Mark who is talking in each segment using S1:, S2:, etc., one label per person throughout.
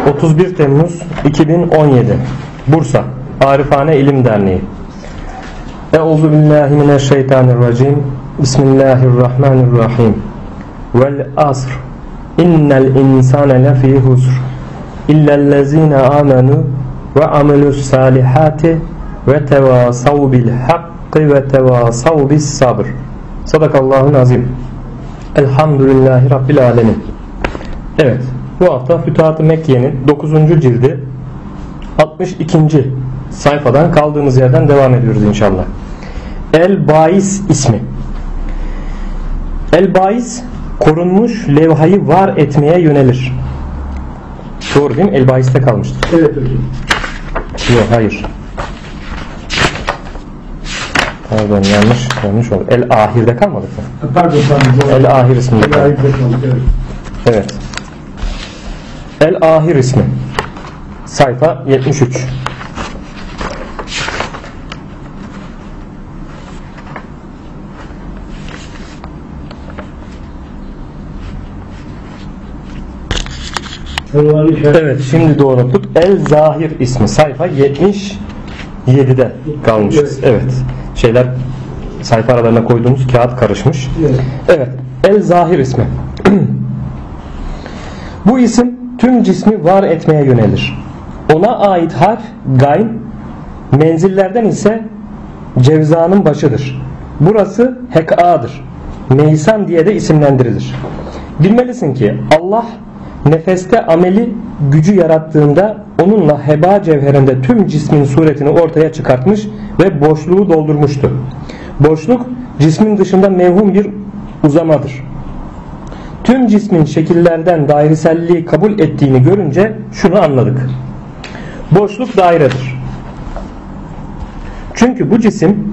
S1: 31 Temmuz 2017 Bursa Arifane İlim Derneği. Euzu billahi mineşşeytanirracim. Bismillahirrahmanirrahim. Vel asr. İnnel insane lefî husr. İllellezîne âmenû ve amilus salihati ve tevasav bil hakkı ve tevasav bis sabr. Sadakallahul azim. Elhamdülillahi Rabbil alemin. Evet, bu hafta Fütuhat-ı Mekke'nin 9. cildi 62. sayfadan kaldığımız yerden devam ediyoruz inşallah. El-Bais ismi. El-Bais korunmuş levhayı var etmeye yönelir. Doğru değil mi? El-Bais'te kalmıştır.
S2: Evet hocam.
S1: Yok, hayır. Pardon, yanlış oldu. El-Ahir'de kalmadık mı?
S2: Pardon.
S1: El-Ahir isminde.
S2: El-Ahir'de kaldık, evet.
S1: Evet. El-Ahir ismi. Sayfa 73. Evet, şimdi doğrulttuk. El-Zahir ismi. Sayfa 77'de kalmışız. Evet. Şeyler, sayfa aralarına koyduğumuz kağıt karışmış. Evet. El-Zahir ismi. Bu isim tüm cismi var etmeye yönelir. Ona ait harf gayn, menzillerden ise Cevza'nın başıdır. Burası Heka'dır. Meysan diye de isimlendirilir. Bilmelisin ki Allah nefeste ameli gücü yarattığında onunla heba cevherinde tüm cismin suretini ortaya çıkartmış ve boşluğu doldurmuştu. Boşluk cismin dışında mevhum bir uzamadır. Tüm cismin şekillerden daireselliği kabul ettiğini görünce şunu anladık. Boşluk dairedir. Çünkü bu cisim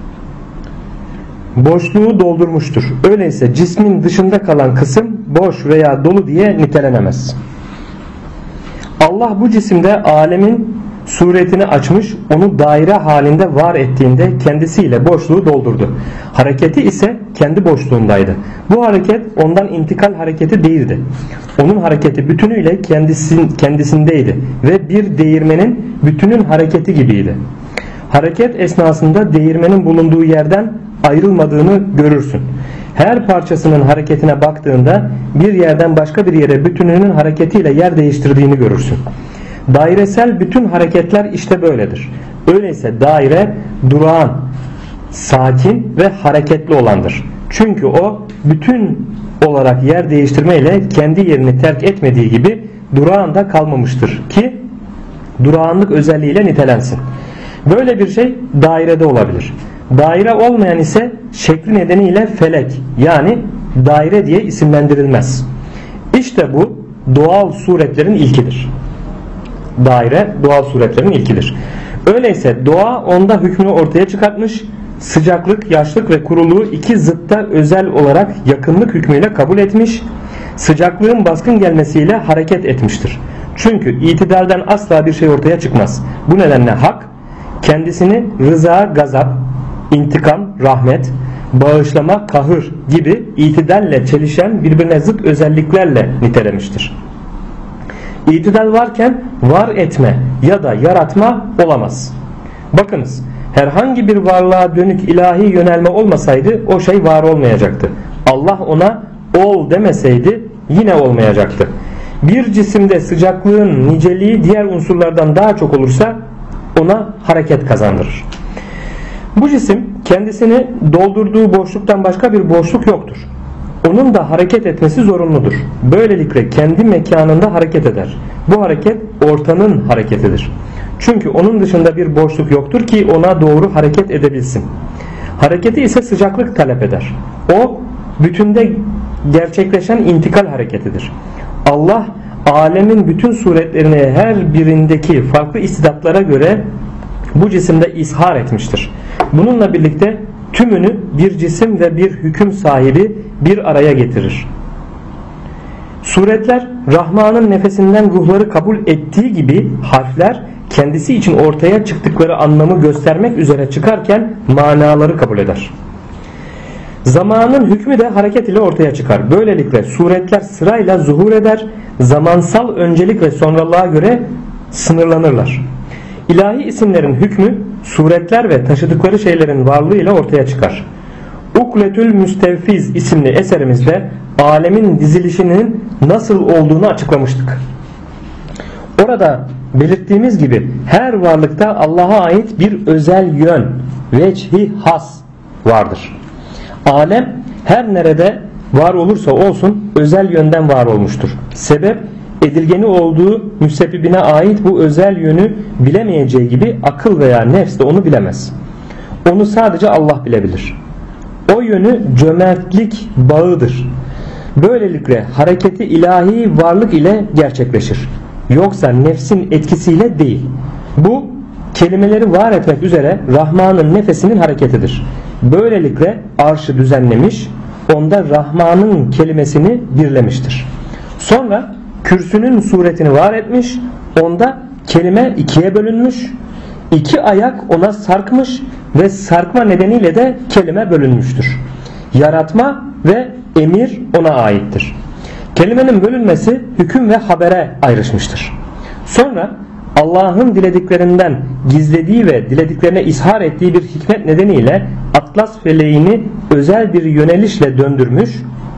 S1: boşluğu doldurmuştur. Öyleyse cismin dışında kalan kısım boş veya dolu diye nitelenemez. Allah bu cisimde alemin suretini açmış, onu daire halinde var ettiğinde kendisiyle boşluğu doldurdu. Hareketi ise kendi boşluğundaydı. Bu hareket ondan intikal hareketi değildi. Onun hareketi bütünüyle kendisindeydi ve bir değirmenin bütünün hareketi gibiydi. Hareket esnasında değirmenin bulunduğu yerden ayrılmadığını görürsün. Her parçasının hareketine baktığında bir yerden başka bir yere bütününün hareketiyle yer değiştirdiğini görürsün. Dairesel bütün hareketler işte böyledir. Öyleyse daire durağan, sakin ve hareketli olandır. Çünkü o bütün olarak yer değiştirmeyle kendi yerini terk etmediği gibi durağında kalmamıştır ki durağanlık özelliğiyle nitelensin. Böyle bir şey dairede olabilir. Daire olmayan ise şekli nedeniyle felek yani daire diye isimlendirilmez. İşte bu doğal suretlerin ilkidir. Daire doğal suretlerin ilkidir. Öyleyse doğa onda hükmünü ortaya çıkartmış, sıcaklık, yaşlık ve kuruluğu iki zıtta özel olarak yakınlık hükmüyle kabul etmiş, sıcaklığın baskın gelmesiyle hareket etmiştir. Çünkü itidalden asla bir şey ortaya çıkmaz. Bu nedenle hak kendisini rıza, gazap, intikam, rahmet, bağışlama, kahır gibi itidalle çelişen birbirine zıt özelliklerle nitelemiştir. İtidal varken var etme ya da yaratma olamaz. Bakınız, herhangi bir varlığa dönük ilahi yönelme olmasaydı o şey var olmayacaktı. Allah ona ol demeseydi yine olmayacaktı. Bir cisimde sıcaklığın niceliği diğer unsurlardan daha çok olursa ona hareket kazandırır. Bu cisim kendisini doldurduğu boşluktan başka bir boşluk yoktur. Onun da hareket etmesi zorunludur. Böylelikle kendi mekanında hareket eder. Bu hareket ortanın hareketidir. Çünkü onun dışında bir boşluk yoktur ki ona doğru hareket edebilsin. Hareketi ise sıcaklık talep eder. O bütünde gerçekleşen intikal hareketidir. Allah alemin bütün suretlerini her birindeki farklı istidatlara göre bu cisimde ishar etmiştir. Bununla birlikte tümünü bir cisim ve bir hüküm sahibi bir araya getirir. Suretler Rahman'ın nefesinden ruhları kabul ettiği gibi harfler kendisi için ortaya çıktıkları anlamı göstermek üzere çıkarken manaları kabul eder. Zamanın hükmü de hareket ile ortaya çıkar. Böylelikle suretler sırayla zuhur eder, zamansal öncelik ve sonralığa göre sınırlanırlar. İlahi isimlerin hükmü suretler ve taşıdıkları şeylerin varlığı ile ortaya çıkar. Ukletül Müstevfiz isimli eserimizde alemin dizilişinin nasıl olduğunu açıklamıştık. Orada belirttiğimiz gibi her varlıkta Allah'a ait bir özel yön, veçhi has vardır. Alem her nerede var olursa olsun özel yönden var olmuştur. Sebep edilgeni olduğu müsebbibine ait bu özel yönü bilemeyeceği gibi akıl veya nefs de onu bilemez. Onu sadece Allah bilebilir. O yönü cömertlik bağıdır. Böylelikle hareketi ilahi varlık ile gerçekleşir. Yoksa nefsin etkisiyle değil. Bu kelimeleri var etmek üzere Rahman'ın nefesinin hareketidir. Böylelikle arşı düzenlemiş, onda Rahman'ın kelimesini birlemiştir. Sonra kürsünün suretini var etmiş, onda kelime ikiye bölünmüş, iki ayak ona sarkmış ve sarkma nedeniyle de kelime bölünmüştür. Yaratma ve emir ona aittir. Kelimenin bölünmesi hüküm ve habere ayrışmıştır. Sonra Allah'ın dilediklerinden gizlediği ve dilediklerine ishar ettiği bir hikmet nedeniyle Atlas feleğini özel bir yönelişle döndürmüş,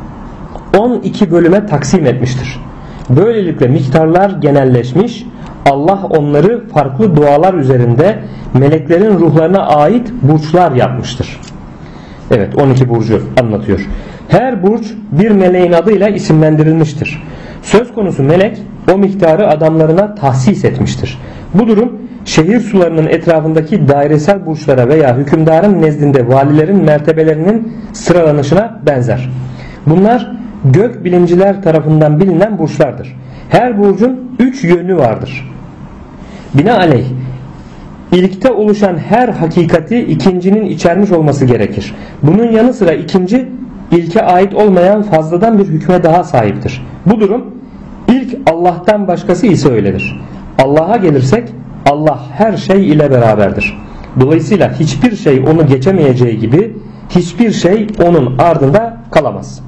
S1: 12 bölüme taksim etmiştir. Böylelikle miktarlar genelleşmiş, Allah onları farklı dualar üzerinde meleklerin ruhlarına ait burçlar yapmıştır. Evet, 12 burcu anlatıyor. Her burç bir meleğin adıyla isimlendirilmiştir. Söz konusu melek o miktarı adamlarına tahsis etmiştir. Bu durum şehir sularının etrafındaki dairesel burçlara veya hükümdarın nezdinde valilerin mertebelerinin sıralanışına benzer. Bunlar gök bilimciler tarafından bilinen burçlardır. Her burcun 3 yönü vardır. Binaenaleyh İlkte oluşan her hakikati ikincinin içermiş olması gerekir. Bunun yanı sıra ikinci ilke ait olmayan fazladan bir hükme daha sahiptir. Bu durum ilk Allah'tan başkası ise öyledir. Allah'a gelirsek Allah her şey ile beraberdir. Dolayısıyla hiçbir şey onu geçemeyeceği gibi hiçbir şey onun ardında kalamaz.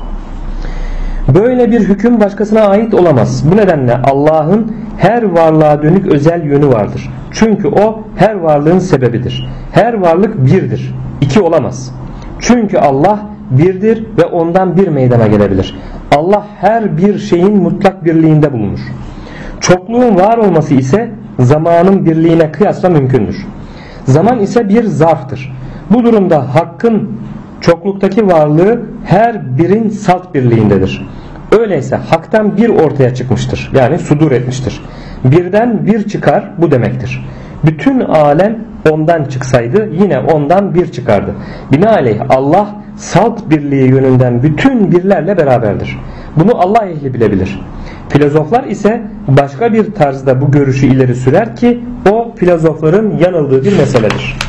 S1: Böyle bir hüküm başkasına ait olamaz. Bu nedenle Allah'ın her varlığa dönük özel yönü vardır. Çünkü o her varlığın sebebidir. Her varlık birdir. İki olamaz. Çünkü Allah birdir ve ondan bir meydana gelebilir. Allah her bir şeyin mutlak birliğinde bulunur. Çokluğun var olması ise zamanın birliğine kıyasla mümkündür. Zaman ise bir zarftır. Bu durumda Hakk'ın çokluktaki varlığı her birin salt birliğindedir. Öyleyse Hak'tan bir ortaya çıkmıştır. Yani sudur etmiştir. Birden bir çıkar bu demektir. Bütün alem ondan çıksaydı yine ondan bir çıkardı. Binaenaleyh Allah salt birliği yönünden bütün birlerle beraberdir. Bunu Allah ehli bilebilir. Filozoflar ise başka bir tarzda bu görüşü ileri sürer ki o filozofların yanıldığı bir meseledir.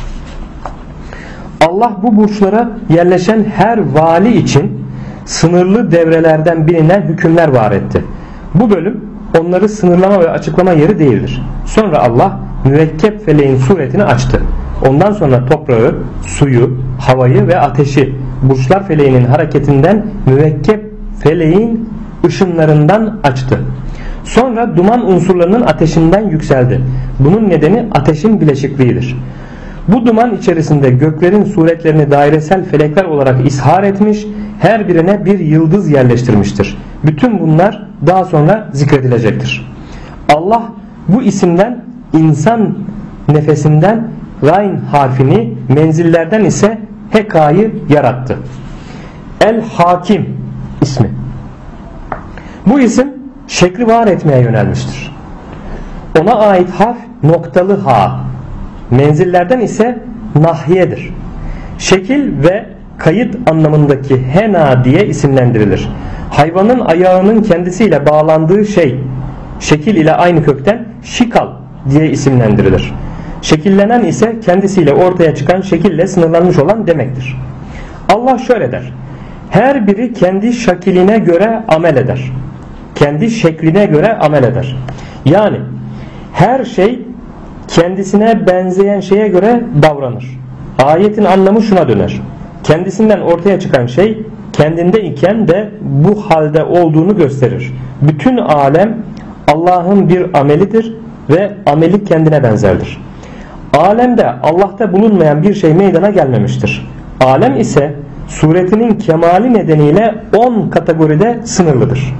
S1: Allah bu burçlara yerleşen her vali için sınırlı devrelerden bilinen hükümler var etti. Bu bölüm onları sınırlama ve açıklama yeri değildir. Sonra Allah mürekkep feleğin suretini açtı. Ondan sonra toprağı, suyu, havayı ve ateşi burçlar feleğinin hareketinden mürekkep feleğin ışınlarından açtı. Sonra duman unsurlarının ateşinden yükseldi. Bunun nedeni ateşin bileşikliğidir. Bu duman içerisinde göklerin suretlerini dairesel felekler olarak ishar etmiş, her birine bir yıldız yerleştirmiştir. Bütün bunlar daha sonra zikredilecektir. Allah bu isimden insan nefesinden Rayn harfini, menzillerden ise Heka'yı yarattı. El-Hakim ismi. Bu isim şekli var etmeye yönelmiştir. Ona ait harf noktalı ha. Menzillerden ise nahiyedir. Şekil ve kayıt anlamındaki hena diye isimlendirilir. Hayvanın ayağının kendisiyle bağlandığı şey şekil ile aynı kökten şikal diye isimlendirilir. Şekillenen ise kendisiyle ortaya çıkan şekille sınırlanmış olan demektir. Allah şöyle der: her biri kendi şekline göre amel eder. Kendi şekline göre amel eder. Yani her şey kendisine benzeyen şeye göre davranır. Ayetin anlamı şuna döner: kendisinden ortaya çıkan şey kendinde iken de bu halde olduğunu gösterir. Bütün alem Allah'ın bir amelidir ve ameli kendine benzerdir. Alemde Allah'ta bulunmayan bir şey meydana gelmemiştir. Alem ise suretinin kemali nedeniyle 10 kategoride sınırlıdır.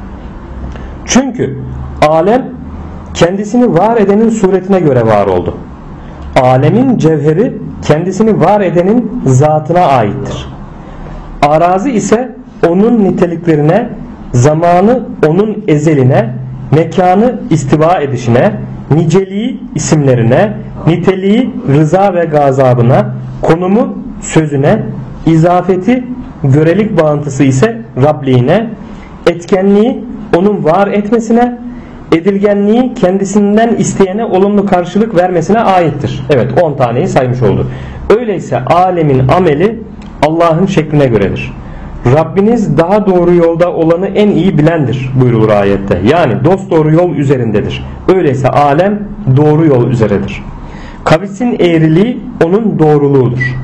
S1: Çünkü alem kendisini var edenin suretine göre var oldu. Alemin cevheri kendisini var edenin zatına aittir. Arazi ise onun niteliklerine, zamanı onun ezeline, mekanı istiva edişine, niceliği isimlerine, niteliği rıza ve gazabına, konumu sözüne, izafeti görelik bağıntısı ise Rabliğine, etkenliği onun var etmesine, edilgenliği kendisinden isteyene olumlu karşılık vermesine aittir. Evet, 10 taneyi saymış oldu. Öyleyse alemin ameli Allah'ın şekline göredir. Rabbiniz daha doğru yolda olanı en iyi bilendir buyrulur ayette. Yani dosdoğru yol üzerindedir. Öyleyse alem doğru yol üzeredir. Kavisin eğriliği onun doğruluğudur.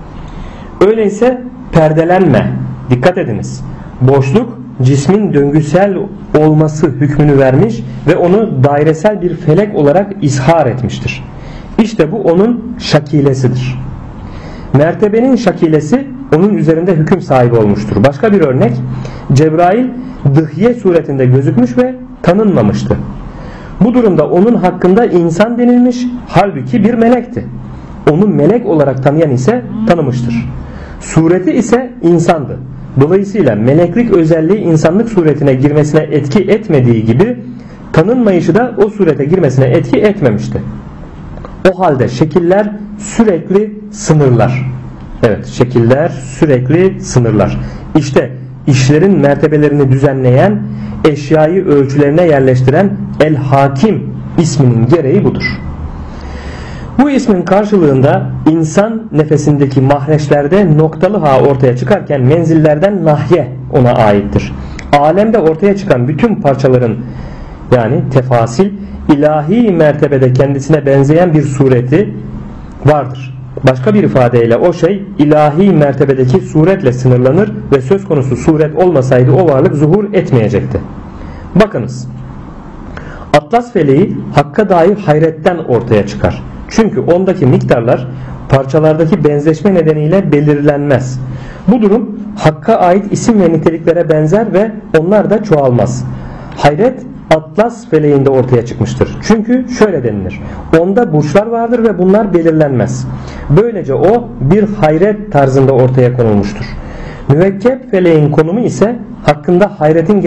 S1: Öyleyse perdelenme. Dikkat ediniz. Boşluk cismin döngüsel olması hükmünü vermiş ve onu dairesel bir felek olarak izhar etmiştir. İşte bu onun şakilesidir. Mertebenin şakilesi onun üzerinde hüküm sahibi olmuştur. Başka bir örnek, Cebrail dıhye suretinde gözükmüş ve tanınmamıştı. Bu durumda onun hakkında insan denilmiş, halbuki bir melekti. Onu melek olarak tanıyan ise tanımıştır. Sureti ise insandı. Dolayısıyla meleklik özelliği insanlık suretine girmesine etki etmediği gibi tanınmayışı da o surete girmesine etki etmemişti. O halde şekiller sürekli sınırlar. Evet, şekiller sürekli sınırlar. İşte işlerin mertebelerini düzenleyen, eşyayı ölçülerine yerleştiren El-Hakim isminin gereği budur. Bu ismin karşılığında insan nefesindeki mahreçlerde noktalı ha ortaya çıkarken menzillerden nahye ona aittir. Alemde ortaya çıkan bütün parçaların yani tefasil ilahi mertebede kendisine benzeyen bir sureti vardır. Başka bir ifadeyle o şey ilahi mertebedeki suretle sınırlanır ve söz konusu suret olmasaydı o varlık zuhur etmeyecekti. Bakınız, Atlas feleği Hakk'a dair hayretten ortaya çıkar. Çünkü ondaki miktarlar parçalardaki benzeşme nedeniyle belirlenmez. Bu durum Hakk'a ait isim ve niteliklere benzer ve onlar da çoğalmaz. Hayret Atlas feleğinde ortaya çıkmıştır. Çünkü şöyle denilir. Onda burçlar vardır ve bunlar belirlenmez. Böylece o bir hayret tarzında ortaya konulmuştur. Müvekkep feleğin konumu ise hakkında hayretin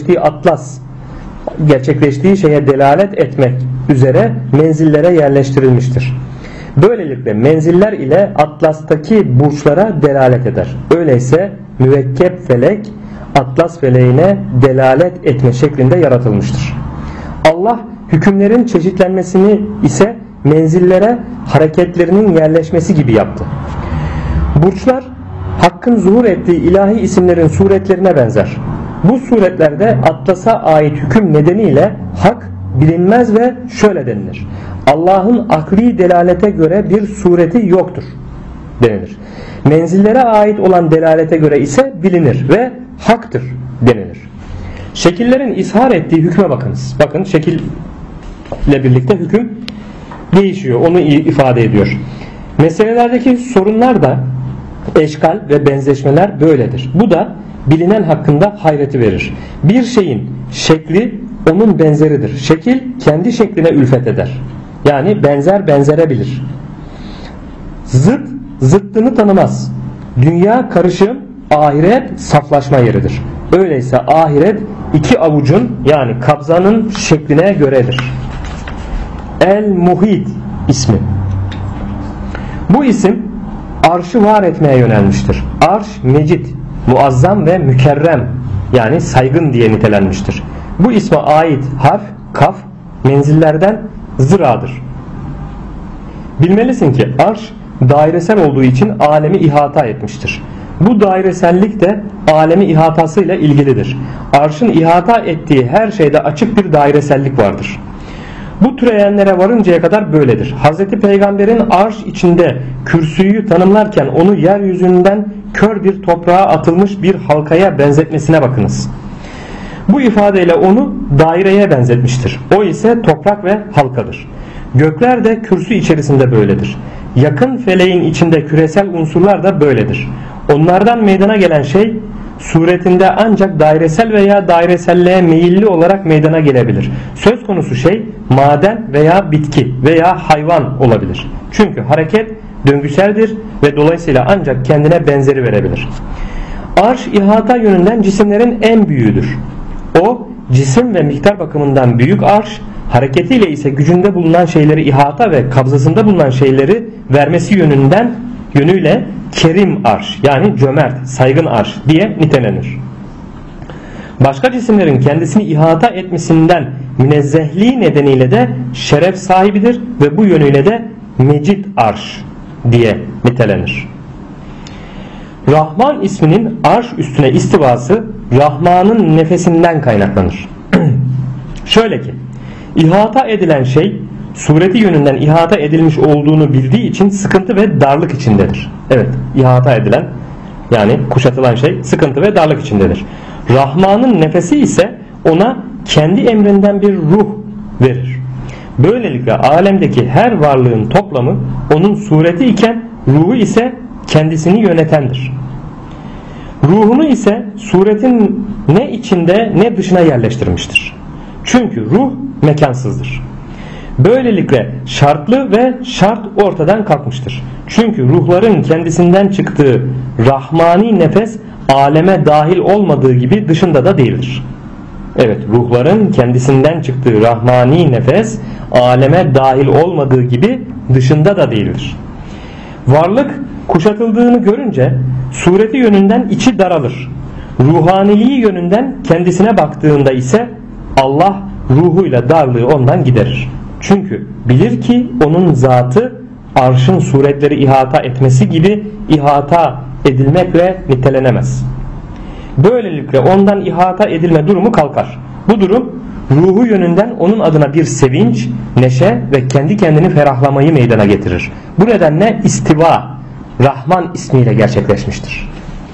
S1: gerçekleştiği şeye delalet etmek üzere menzillere yerleştirilmiştir. Böylelikle menziller ile Atlas'taki burçlara delalet eder. Öyleyse müvekkep felek Atlas feleğine delalet etme şeklinde yaratılmıştır. Allah hükümlerin çeşitlenmesini ise menzillere hareketlerinin yerleşmesi gibi yaptı. Burçlar Hakk'ın zuhur ettiği ilahi isimlerin suretlerine benzer. Bu suretlerde Atlas'a ait hüküm nedeniyle Hak bilinmez ve şöyle denilir. Allah'ın akli delalete göre bir sureti yoktur denilir. Menzillere ait olan delalete göre ise bilinir ve haktır denilir. Şekillerin izhar ettiği hükme bakınız. Bakın şekille birlikte hüküm değişiyor. Onu ifade ediyor. Meselelerdeki sorunlar da eşkal ve benzeşmeler böyledir. Bu da bilinen hakkında hayreti verir. Bir şeyin şekli onun benzeridir. Şekil kendi şekline ülfet eder. Yani benzer benzerebilir. Zıt zıttını tanımaz. Dünya karışım, ahiret saflaşma yeridir. Öyleyse ahiret iki avucun yani kabzanın şekline göredir. El-Muhit ismi. Bu isim arşı var etmeye yönelmiştir. Arş mecid, muazzam ve mükerrem yani saygın diye nitelenmiştir. Bu isme ait harf kaf menzillerden zıradır. Bilmelisin ki arş dairesel olduğu için alemi ihata etmiştir. Bu dairesellik de alemi ihatasıyla ilgilidir. Arşın ihata ettiği her şeyde açık bir dairesellik vardır. Bu türeyenlere varıncaya kadar böyledir. Hazreti Peygamber'in arş içinde kürsüyü tanımlarken onu yeryüzünden kör bir toprağa atılmış bir halkaya benzetmesine bakınız. Bu ifadeyle onu daireye benzetmiştir. O ise toprak ve halkadır. Gökler de kürsü içerisinde böyledir. Yakın feleğin içinde küresel unsurlar da böyledir. Onlardan meydana gelen şey suretinde ancak dairesel veya daireselliğe meyilli olarak meydana gelebilir. Söz konusu şey maden veya bitki veya hayvan olabilir. Çünkü hareket döngüseldir ve dolayısıyla ancak kendine benzeri verebilir. Arş ihata yönünden cisimlerin en büyüğüdür. O cisim ve miktar bakımından büyük arş, hareketiyle ise gücünde bulunan şeyleri ihata ve kabzasında bulunan şeyleri vermesi yönüyle kerim arş yani cömert, saygın arş diye nitelenir. Başka cisimlerin kendisini ihata etmesinden münezzehliği nedeniyle de şeref sahibidir ve bu yönüyle de mecid arş diye nitelenir. Rahman isminin arş üstüne istivası Rahman'ın nefesinden kaynaklanır. Şöyle ki, ihata edilen şey sureti yönünden ihata edilmiş olduğunu bildiği için sıkıntı ve darlık içindedir. Evet, ihata edilen yani kuşatılan şey sıkıntı ve darlık içindedir. Rahman'ın nefesi ise ona kendi emrinden bir ruh verir. Böylelikle alemdeki her varlığın toplamı onun sureti iken ruhu ise kendisini yönetendir. Ruhunu ise suretin ne içinde ne dışına yerleştirmiştir. Çünkü ruh mekansızdır. Böylelikle şartlı ve şart ortadan kalkmıştır. Çünkü ruhların kendisinden çıktığı rahmani nefes aleme dahil olmadığı gibi dışında da değildir. Evet, ruhların kendisinden çıktığı rahmani nefes aleme dahil olmadığı gibi dışında da değildir. Varlık kuşatıldığını görünce sureti yönünden içi daralır. Ruhaniliği yönünden kendisine baktığında ise Allah ruhuyla darlığı ondan giderir. Çünkü bilir ki onun zatı arşın suretleri ihata etmesi gibi ihata edilmekle nitelenemez. Böylelikle ondan ihata edilme durumu kalkar. Bu durum ruhu yönünden onun adına bir sevinç, neşe ve kendi kendini ferahlamayı meydana getirir. Bu nedenle istiva Rahman ismiyle gerçekleşmiştir.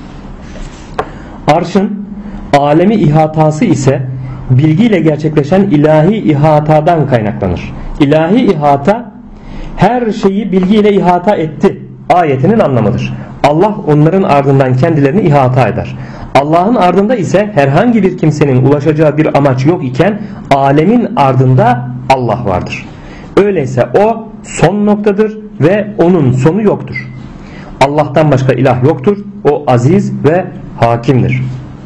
S1: Arşın alemi ihatası ise bilgiyle gerçekleşen ilahi ihatadan kaynaklanır. İlahi ihata her şeyi bilgiyle ihata etti ayetinin anlamıdır. Allah onların ardından kendilerini ihata eder. Allah'ın ardında ise herhangi bir kimsenin ulaşacağı bir amaç yok iken alemin ardında Allah vardır. Öyleyse o son noktadır ve onun sonu yoktur. Allah'tan başka ilah yoktur. O aziz ve hakimdir.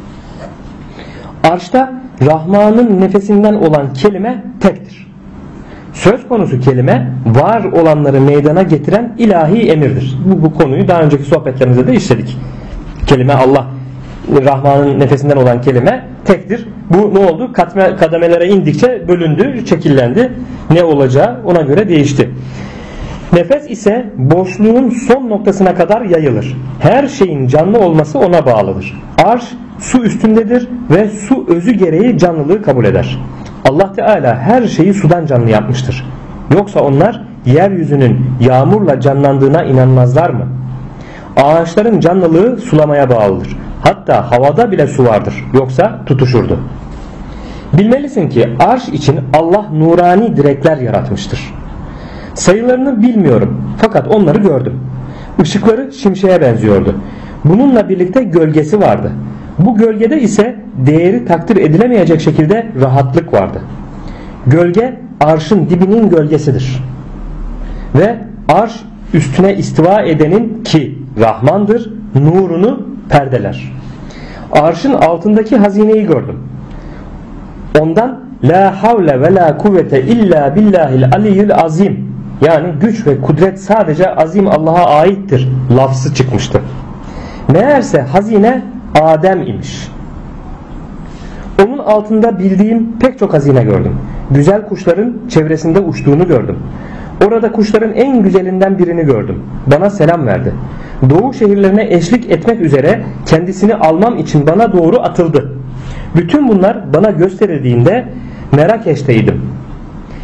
S1: Arşta Rahman'ın nefesinden olan kelime tektir. Söz konusu kelime var olanları meydana getiren ilahi emirdir. Bu konuyu daha önceki sohbetlerimizde de işledik. Kelime Allah, Rahman'ın nefesinden olan kelime tektir. Bu ne oldu? Kademelere indikçe bölündü, şekillendi. Ne olacağı ona göre değişti. Nefes ise boşluğun son noktasına kadar yayılır. Her şeyin canlı olması ona bağlıdır. Arş su üstündedir ve su özü gereği canlılığı kabul eder. Allah Teala her şeyi sudan canlı yapmıştır. Yoksa onlar yeryüzünün yağmurla canlandığına inanmazlar mı? Ağaçların canlılığı sulamaya bağlıdır. Hatta havada bile su vardır. Yoksa tutuşurdu. Bilmelisin ki arş için Allah nurani direkler yaratmıştır. Sayılarını bilmiyorum fakat onları gördüm. Işıkları şimşeğe benziyordu. Bununla birlikte gölgesi vardı. Bu gölgede ise değeri takdir edilemeyecek şekilde rahatlık vardı. Gölge arşın dibinin gölgesidir. Ve arş üstüne istiva edenin ki Rahmandır nurunu perdeler. Arşın altındaki hazineyi gördüm. Ondan la havle ve la kuvvete illa billahil aliyyil azim yani güç ve kudret sadece azim Allah'a aittir lafzı çıkmıştı. Meğerse hazine Adem imiş. Onun altında bildiğim pek çok hazine gördüm. Güzel kuşların çevresinde uçtuğunu gördüm. Orada kuşların en güzelinden birini gördüm. Bana selam verdi. Doğu şehirlerine eşlik etmek üzere kendisini almam için bana doğru atıldı. Bütün bunlar bana gösterildiğinde Merakeş'teydim.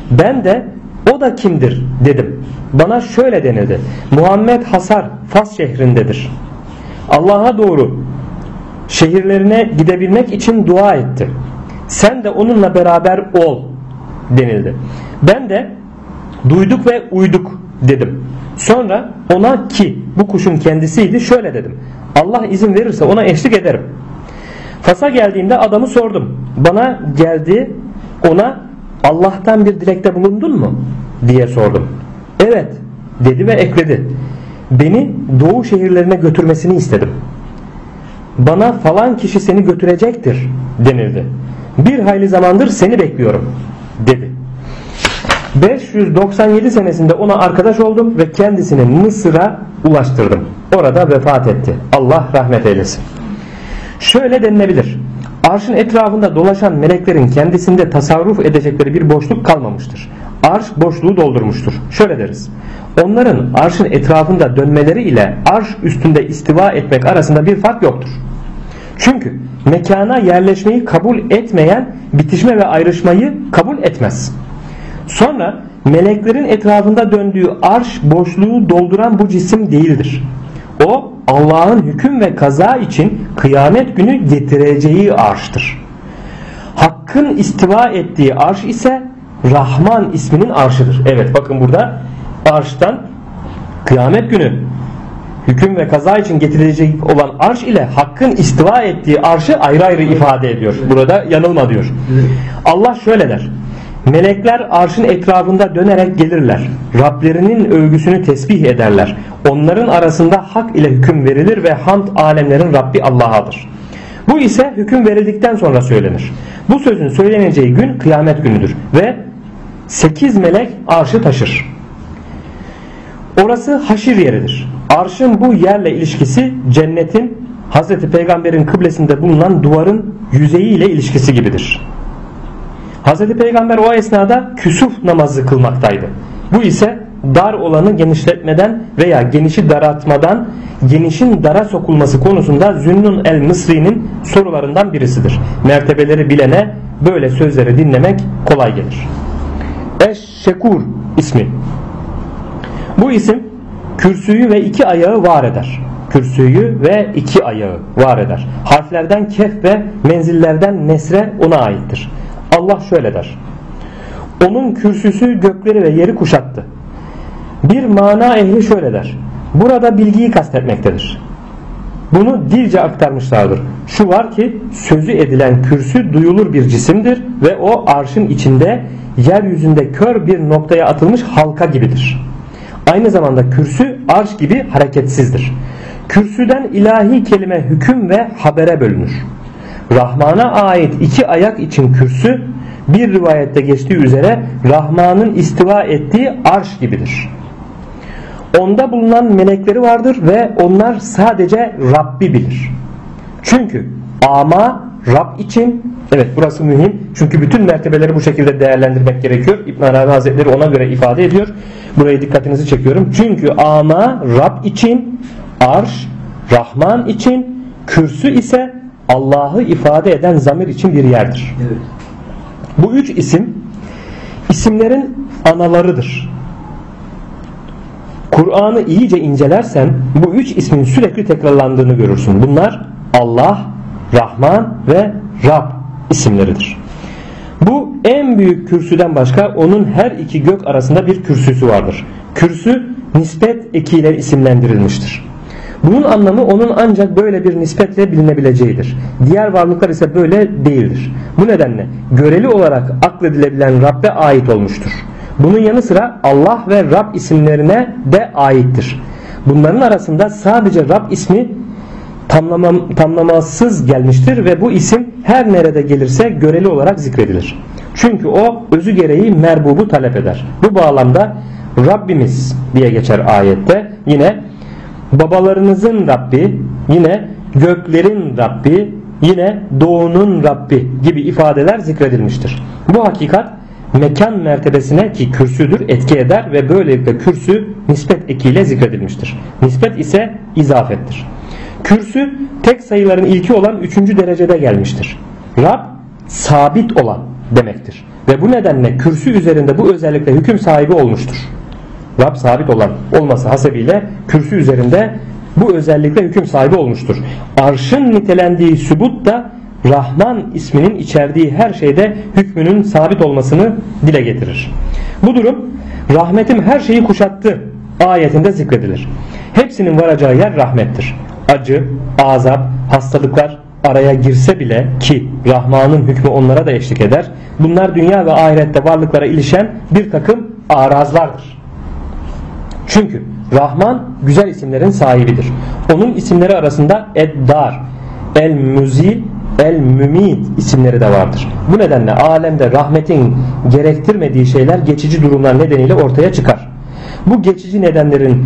S1: Ben de o da kimdir dedim. Bana şöyle denildi: Muhammed Hasar Fas şehrindedir. Allah'a doğru şehirlerine gidebilmek için dua etti. Sen de onunla beraber ol denildi. Ben de duyduk ve uyduk dedim. Sonra ona, ki bu kuşun kendisiydi, şöyle dedim: Allah izin verirse ona eşlik ederim. Fas'a geldiğimde adamı sordum. Bana geldi, ona Allah'tan bir dilekte bulundun mu diye sordum. Evet dedi ve ekledi: Beni doğu şehirlerine götürmesini istedim. Bana falan kişi seni götürecektir denildi. Bir hayli zamandır seni bekliyorum dedi. 597 senesinde ona arkadaş oldum ve kendisini Mısır'a ulaştırdım. Orada vefat etti. Allah rahmet eylesin. Şöyle denilebilir: Arşın etrafında dolaşan meleklerin kendisinde tasarruf edecekleri bir boşluk kalmamıştır. Arş boşluğu doldurmuştur. Şöyle deriz: onların arşın etrafında dönmeleri ile arş üstünde istiva etmek arasında bir fark yoktur. Çünkü mekana yerleşmeyi kabul etmeyen bitişme ve ayrışmayı kabul etmez. Sonra meleklerin etrafında döndüğü arş boşluğu dolduran bu cisim değildir. O Allah'ın hüküm ve kaza için kıyamet günü getireceği arştır. Hakkın istiva ettiği arş ise Rahman isminin arşıdır. Evet, bakın burada arştan kıyamet günü hüküm ve kaza için getirilecek olan arş ile Hakk'ın istiva ettiği arşı ayrı ayrı ifade ediyor. Burada yanılma diyor. Allah şöyle der: melekler arşın etrafında dönerek gelirler. Rablerinin övgüsünü tesbih ederler. Onların arasında hak ile hüküm verilir ve hamd alemlerin Rabbi Allah'adır. Bu ise hüküm verildikten sonra söylenir. Bu sözün söyleneceği gün kıyamet günüdür ve 8 melek arşı taşır. Orası haşir yeridir. Arşın bu yerle ilişkisi cennetin Hazreti Peygamber'in kıblesinde bulunan duvarın yüzeyi ile ilişkisi gibidir. Hazreti Peygamber o esnada küsuf namazı kılmaktaydı. Bu ise dar olanı genişletmeden veya genişi daraltmadan genişin dara sokulması konusunda Zünnun el-Mısri'nin sorularından birisidir. Mertebeleri bilene böyle sözleri dinlemek kolay gelir. Eş-Şekur ismi. Bu isim kürsüyü ve 2 ayağı var eder. Kürsüyü ve 2 ayağı var eder. Harflerden kef ve menzillerden nesre ona aittir. Allah şöyle der: onun kürsüsü gökleri ve yeri kuşattı. Bir mana ehli şöyle der: burada bilgiyi kastetmektedir. Bunu dilce aktarmışlardır. Şu var ki sözü edilen kürsü duyulur bir cisimdir ve o arşın içinde yeryüzünde kör bir noktaya atılmış halka gibidir. Aynı zamanda kürsü arş gibi hareketsizdir. Kürsüden ilahi kelime hüküm ve habere bölünür. Rahman'a ait 2 ayak için kürsü, bir rivayette geçtiği üzere Rahman'ın istiva ettiği arş gibidir. Onda bulunan melekleri vardır ve onlar sadece Rabbi bilir. Çünkü ama Rab için, evet burası mühim çünkü bütün mertebeleri bu şekilde değerlendirmek gerekiyor. İbn Arabi Hazretleri ona göre ifade ediyor. Buraya dikkatinizi çekiyorum. Çünkü ama Rab için, arş Rahman için, kürsü ise Allah'ı ifade eden zamir için bir yerdir. Evet. Bu 3 isim isimlerin analarıdır. Kur'an'ı iyice incelersen bu 3 ismin sürekli tekrarlandığını görürsün. Bunlar Allah, Rahman ve Rab isimleridir. Bu en büyük kürsüden başka onun her 2 gök arasında bir kürsüsü vardır. Kürsü nispet ekiyle isimlendirilmiştir. Bunun anlamı onun ancak böyle bir nispetle bilinebileceğidir. Diğer varlıklar ise böyle değildir. Bu nedenle göreli olarak akledilebilen Rab'be ait olmuştur. Bunun yanı sıra Allah ve Rab isimlerine de aittir. Bunların arasında sadece Rab ismi tamlamasız gelmiştir ve bu isim her nerede gelirse göreli olarak zikredilir. Çünkü o özü gereği merbubu talep eder. Bu bağlamda Rabbimiz diye geçer ayette. Yine babalarınızın Rabbi, yine göklerin Rabbi, yine doğunun Rabbi gibi ifadeler zikredilmiştir. Bu hakikat mekan mertebesine, ki kürsüdür, etki eder ve böylelikle kürsü nispet ekiyle zikredilmiştir. Nispet ise izafettir. Kürsü tek sayıların ilki olan 3. derecede gelmiştir. Rab sabit olan demektir ve bu nedenle kürsü üzerinde bu özellikle hüküm sahibi olmuştur. Rab sabit olan olması hasebiyle kürsü üzerinde bu özellikle hüküm sahibi olmuştur. Arşın nitelendiği sübut da Rahman isminin içerdiği her şeyde hükmünün sabit olmasını dile getirir. Bu durum rahmetim her şeyi kuşattı ayetinde zikredilir. Hepsinin varacağı yer rahmettir. Acı, azap, hastalıklar araya girse bile ki Rahman'ın hükmü onlara da eşlik eder. Bunlar dünya ve ahirette varlıklara ilişen bir takım arazlardır. Çünkü Rahman güzel isimlerin sahibidir. Onun isimleri arasında Eddar, El-Müzil, El-Mümit isimleri de vardır. Bu nedenle alemde rahmetin gerektirmediği şeyler geçici durumlar nedeniyle ortaya çıkar. Bu geçici nedenlerin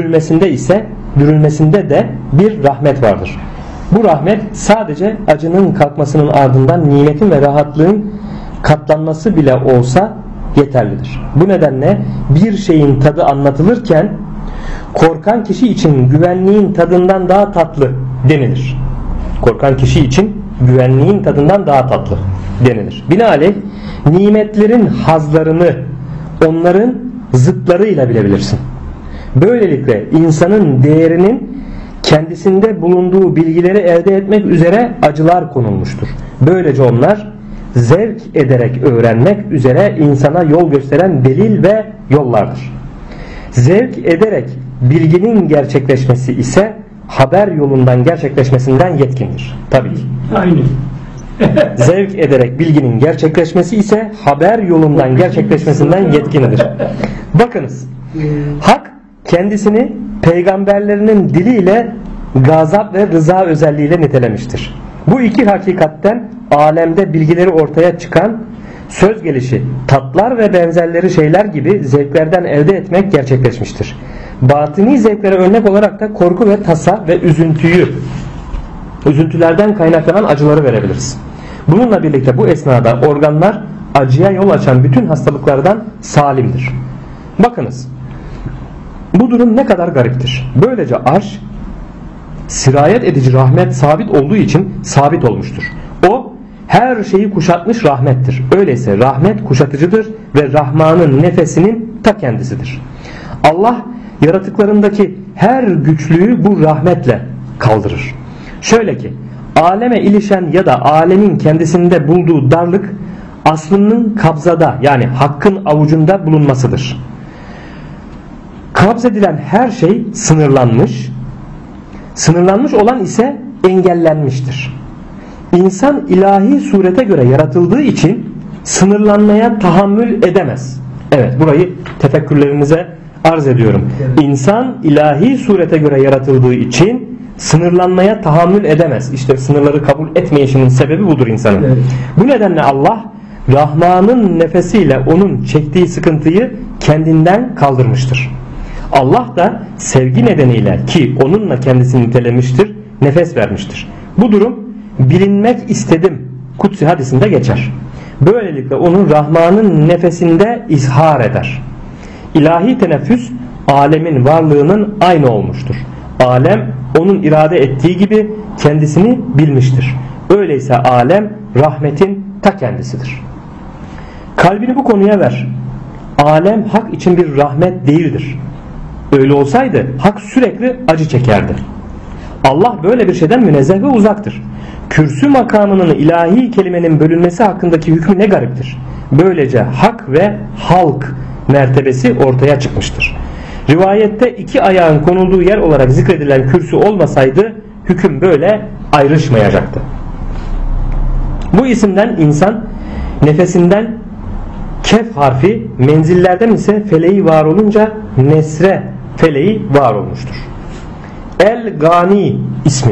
S1: dürülmesinde de bir rahmet vardır. Bu rahmet sadece acının kalkmasının ardından nimetin ve rahatlığın katlanması bile olsa yeterlidir. Bu nedenle bir şeyin tadı anlatılırken korkan kişi için güvenliğin tadından daha tatlı denilir. Korkan kişi için güvenliğin tadından daha tatlı denilir. Binaenaleyh nimetlerin hazlarını onların zıtlarıyla bilebilirsin. Böylelikle insanın değerinin kendisinde bulunduğu bilgileri elde etmek üzere acılar konulmuştur. Böylece onlar zevk ederek öğrenmek üzere insana yol gösteren delil ve yollardır. Zevk ederek bilginin gerçekleşmesi ise haber yolundan gerçekleşmesinden yetkindir. Tabii ki.
S2: Aynen.
S1: Zevk ederek bilginin gerçekleşmesi ise haber yolundan gerçekleşmesinden yetkindir. Bakınız, Hak kendisini peygamberlerinin diliyle gazap ve rıza özelliğiyle nitelemiştir. Bu iki hakikatten alemde bilgileri ortaya çıkan söz gelişi tatlar ve benzerleri şeyler gibi zevklerden elde etmek gerçekleşmiştir. Batini zevklere örnek olarak da korku ve tasa ve üzüntülerden kaynaklanan acıları verebiliriz. Bununla birlikte bu esnada organlar acıya yol açan bütün hastalıklardan salimdir. Bakınız, bu durum ne kadar gariptir. Böylece arş sirayet edici rahmet sabit olduğu için sabit olmuştur. O her şeyi kuşatmış rahmettir. Öyleyse rahmet kuşatıcıdır ve Rahman'ın nefesinin ta kendisidir. Allah yaratıklarındaki her güçlüğü bu rahmetle kaldırır. Şöyle ki aleme ilişen ya da alemin kendisinde bulduğu darlık aslının kabzada yani hakkın avucunda bulunmasıdır. Kabzedilen her şey sınırlanmış olan ise engellenmiştir. İnsan ilahi surete göre yaratıldığı için sınırlanmaya tahammül edemez. Evet, burayı tefekkürlerinize arz ediyorum. İnsan ilahi surete göre yaratıldığı için sınırlanmaya tahammül edemez. İşte sınırları kabul etmeyişinin sebebi budur insanın. Evet. Bu nedenle Allah Rahman'ın nefesiyle onun çektiği sıkıntıyı kendinden kaldırmıştır. Allah da sevgi nedeniyle ki onunla kendisini nitelemiştir, nefes vermiştir. Bu durum bilinmek istedim kutsi hadisinde geçer. Böylelikle onu Rahman'ın nefesinde izhar eder. İlahi teneffüs alemin varlığının aynı olmuştur. Alem onun irade ettiği gibi kendisini bilmiştir. Öyleyse alem rahmetin ta kendisidir. Kalbini bu konuya ver. Alem hak için bir rahmet değildir. Öyle olsaydı hak sürekli acı çekerdi. Allah böyle bir şeyden münezzeh ve uzaktır. Kürsü makamının ilahi kelimenin bölünmesi hakkındaki hükmü ne gariptir. Böylece hak ve halk mertebesi ortaya çıkmıştır. Rivayette iki ayağın konulduğu yer olarak zikredilen kürsü olmasaydı hüküm böyle ayrışmayacaktı. Bu isimden insan nefesinden kef harfi, menzillerden ise feleği var olunca nesre feleği var olmuştur. El-Gani ismi.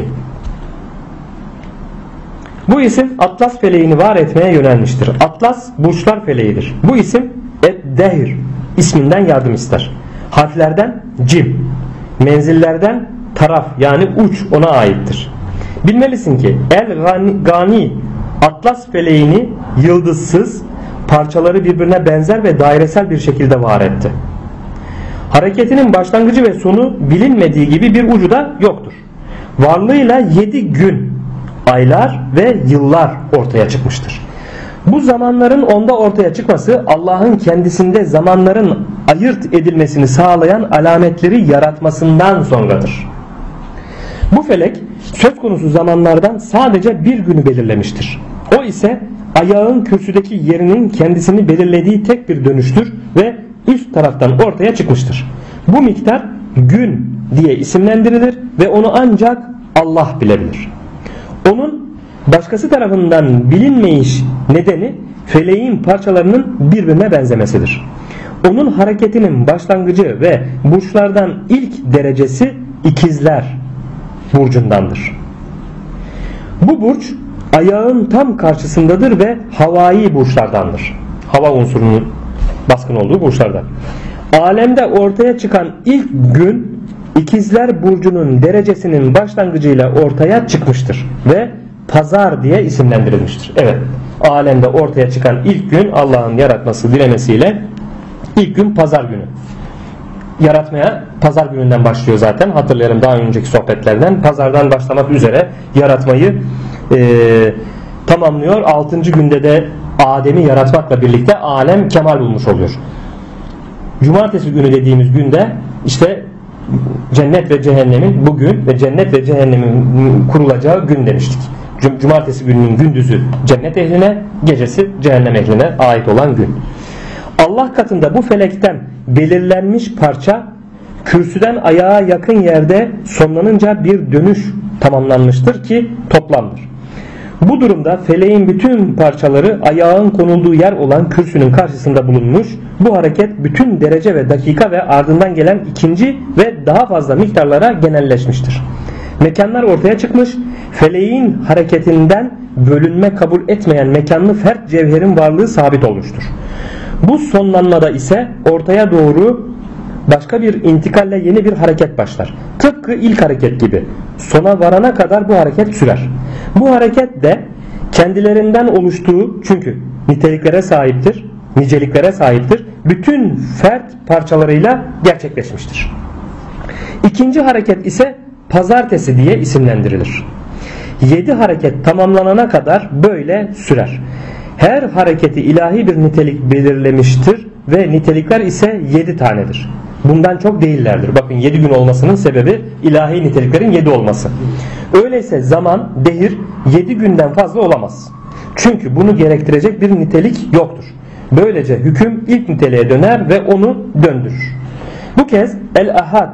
S1: Bu isim Atlas feleğini var etmeye yönelmiştir. Atlas burçlar feleğidir. Bu isim Ed-Dehr isminden yardım ister. Harflerden cim, menzillerden taraf yani uç ona aittir. Bilmelisin ki El-Gani Atlas feleğini yıldızsız, parçaları birbirine benzer ve dairesel bir şekilde var etti. Hareketinin başlangıcı ve sonu bilinmediği gibi bir ucu da yoktur. Varlığıyla 7 gün, aylar ve yıllar ortaya çıkmıştır. Bu zamanların onda ortaya çıkması Allah'ın kendisinde zamanların ayırt edilmesini sağlayan alametleri yaratmasından sonradır. Bu felek söz konusu zamanlardan sadece bir günü belirlemiştir. O ise ayağın kürsüdeki yerinin kendisini belirlediği tek bir dönüştür ve üst taraftan ortaya çıkmıştır. Bu miktar gün diye isimlendirilir ve onu ancak Allah bilebilir. Onun başkası tarafından bilinmeyiş nedeni feleğin parçalarının birbirine benzemesidir. Onun hareketinin başlangıcı ve burçlardan ilk derecesi ikizler burcundandır. Bu burç ayağın tam karşısındadır ve havai burçlardandır. Hava unsurunun baskın olduğu burçlardan. Alemde ortaya çıkan ilk gün ikizler burcunun derecesinin başlangıcıyla ortaya çıkmıştır ve pazar diye isimlendirilmiştir. Evet, alemde ortaya çıkan ilk gün Allah'ın yaratması dilemesiyle ilk gün pazar günü. Yaratmaya pazar gününden başlıyor zaten. Hatırlayalım daha önceki sohbetlerden. Pazardan başlamak üzere yaratmayı tamamlıyor. 6. günde de Adem'i yaratmakla birlikte alem kemal bulmuş oluyor. Cumartesi günü dediğimiz günde işte cennet ve cehennemin bugün ve cennet ve cehennemin kurulacağı gün demiştik. Cumartesi gününün gündüzü cennet ehline, gecesi cehennem ehline ait olan gün. Allah katında bu felekten belirlenmiş parça kürsüden ayağa yakın yerde sonlanınca bir dönüş tamamlanmıştır ki toplamdır. Bu durumda feleğin bütün parçaları ayağın konulduğu yer olan kürsünün karşısında bulunmuş. Bu hareket bütün derece ve dakika ve ardından gelen ikinci ve daha fazla miktarlara genelleşmiştir. Mekanlar ortaya çıkmış, feleğin hareketinden bölünme kabul etmeyen mekanlı fert cevherin varlığı sabit olmuştur. Bu sonlanmada ise ortaya doğru başka bir intikalle yeni bir hareket başlar. Tıpkı ilk hareket gibi sona varana kadar bu hareket sürer. Bu hareket de kendilerinden oluştuğu çünkü niteliklere sahiptir, niceliklere sahiptir. Bütün fert parçalarıyla gerçekleşmiştir. İkinci hareket ise pazartesi diye isimlendirilir. 7 hareket tamamlanana kadar böyle sürer. Her hareketi ilahi bir nitelik belirlemiştir ve nitelikler ise 7 tanedir. Bundan çok değillerdir. Bakın 7 gün olmasının sebebi ilahi niteliklerin 7 olması. Öyleyse zaman, dehir 7 günden fazla olamaz. Çünkü bunu gerektirecek bir nitelik yoktur. Böylece hüküm ilk niteliğe döner ve onu döndürür. Bu kez El-Ahad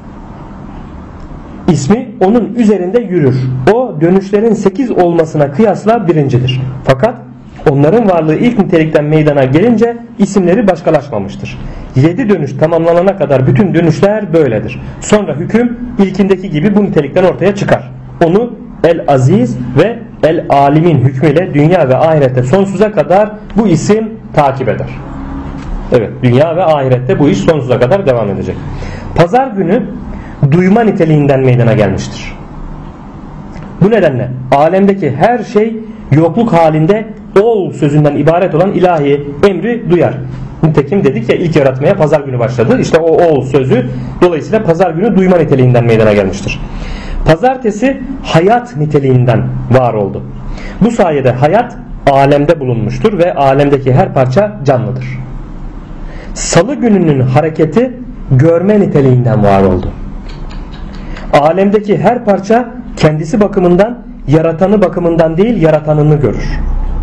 S1: ismi onun üzerinde yürür. O dönüşlerin 8 olmasına kıyasla birincidir. Fakat onların varlığı ilk nitelikten meydana gelince isimleri başkalaşmamıştır. 7 dönüş tamamlanana kadar bütün dönüşler böyledir. Sonra hüküm ilkindeki gibi bu nitelikten ortaya çıkar. Onu El-Aziz ve El-Alim'in hükmüyle dünya ve ahirette sonsuza kadar bu isim takip eder. Evet, dünya ve ahirette bu iş sonsuza kadar devam edecek. Pazar günü duyma niteliğinden meydana gelmiştir. Bu nedenle alemdeki her şey yokluk halinde ol sözünden ibaret olan ilahi emri duyar. Nitekim dedik ya ilk yaratmaya pazar günü başladı. İşte o ol sözü dolayısıyla pazar günü duyma niteliğinden meydana gelmiştir. Pazartesi hayat niteliğinden var oldu. Bu sayede hayat alemde bulunmuştur ve alemdeki her parça canlıdır. Salı gününün hareketi görme niteliğinden var oldu. Alemdeki her parça kendisi bakımından, yaratanı bakımından değil yaratanını görür.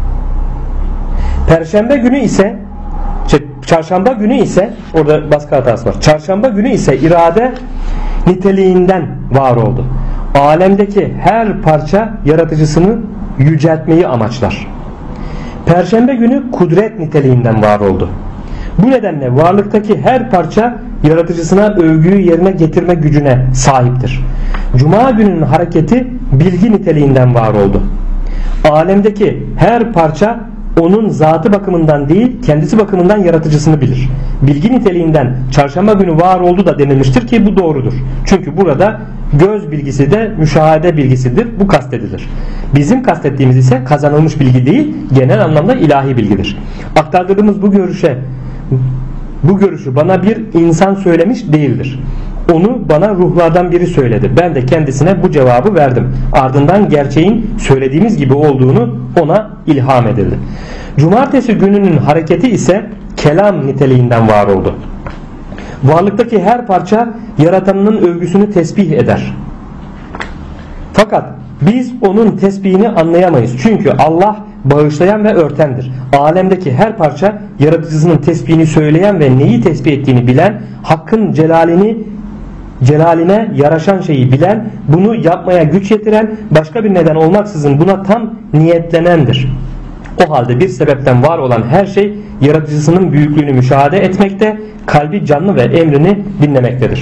S1: Çarşamba günü ise orada baskı hatası var. Çarşamba günü ise irade niteliğinden var oldu. Alemdeki her parça yaratıcısını yüceltmeyi amaçlar. Perşembe günü kudret niteliğinden var oldu. Bu nedenle varlıktaki her parça yaratıcısına övgüyü yerine getirme gücüne sahiptir. Cuma gününün hareketi bilgi niteliğinden var oldu. Alemdeki her parça onun zatı bakımından değil kendisi bakımından yaratıcısını bilir. Bilgi niteliğinden çarşamba günü var oldu da denilmiştir ki bu doğrudur. Çünkü burada göz bilgisi de müşahede bilgisidir. Bu kastedilir. Bizim kastettiğimiz ise kazanılmış bilgi değil, genel anlamda ilahi bilgidir. Aktardığımız bu görüşü bana bir insan söylemiş değildir. Onu bana ruhlardan biri söyledi. Ben de kendisine bu cevabı verdim. Ardından gerçeğin söylediğimiz gibi olduğunu ona ilham edildi. Cumartesi gününün hareketi ise kelam niteliğinden var oldu. Varlıktaki her parça yaratanının övgüsünü tesbih eder. Fakat biz onun tesbihini anlayamayız. Çünkü Allah bağışlayan ve örtendir. Alemdeki her parça yaratıcısının tesbihini söyleyen ve neyi tesbih ettiğini bilen, Hakk'ın celaline yaraşan şeyi bilen, bunu yapmaya güç yetiren, başka bir neden olmaksızın buna tam niyetlenendir. O halde bir sebepten var olan her şey yaratıcısının büyüklüğünü müşahede etmekte, kalbi canlı ve emrini dinlemektedir.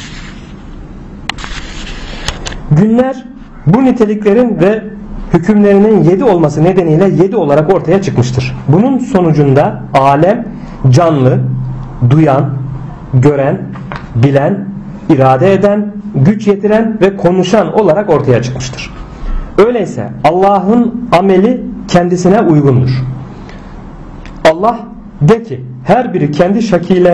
S1: Günler bu niteliklerin ve hükümlerinin 7 olması nedeniyle 7 olarak ortaya çıkmıştır. Bunun sonucunda alem canlı, duyan, gören, bilen, irade eden, güç yetiren ve konuşan olarak ortaya çıkmıştır. Öyleyse Allah'ın ameli kendisine uygundur. Allah de ki her biri kendi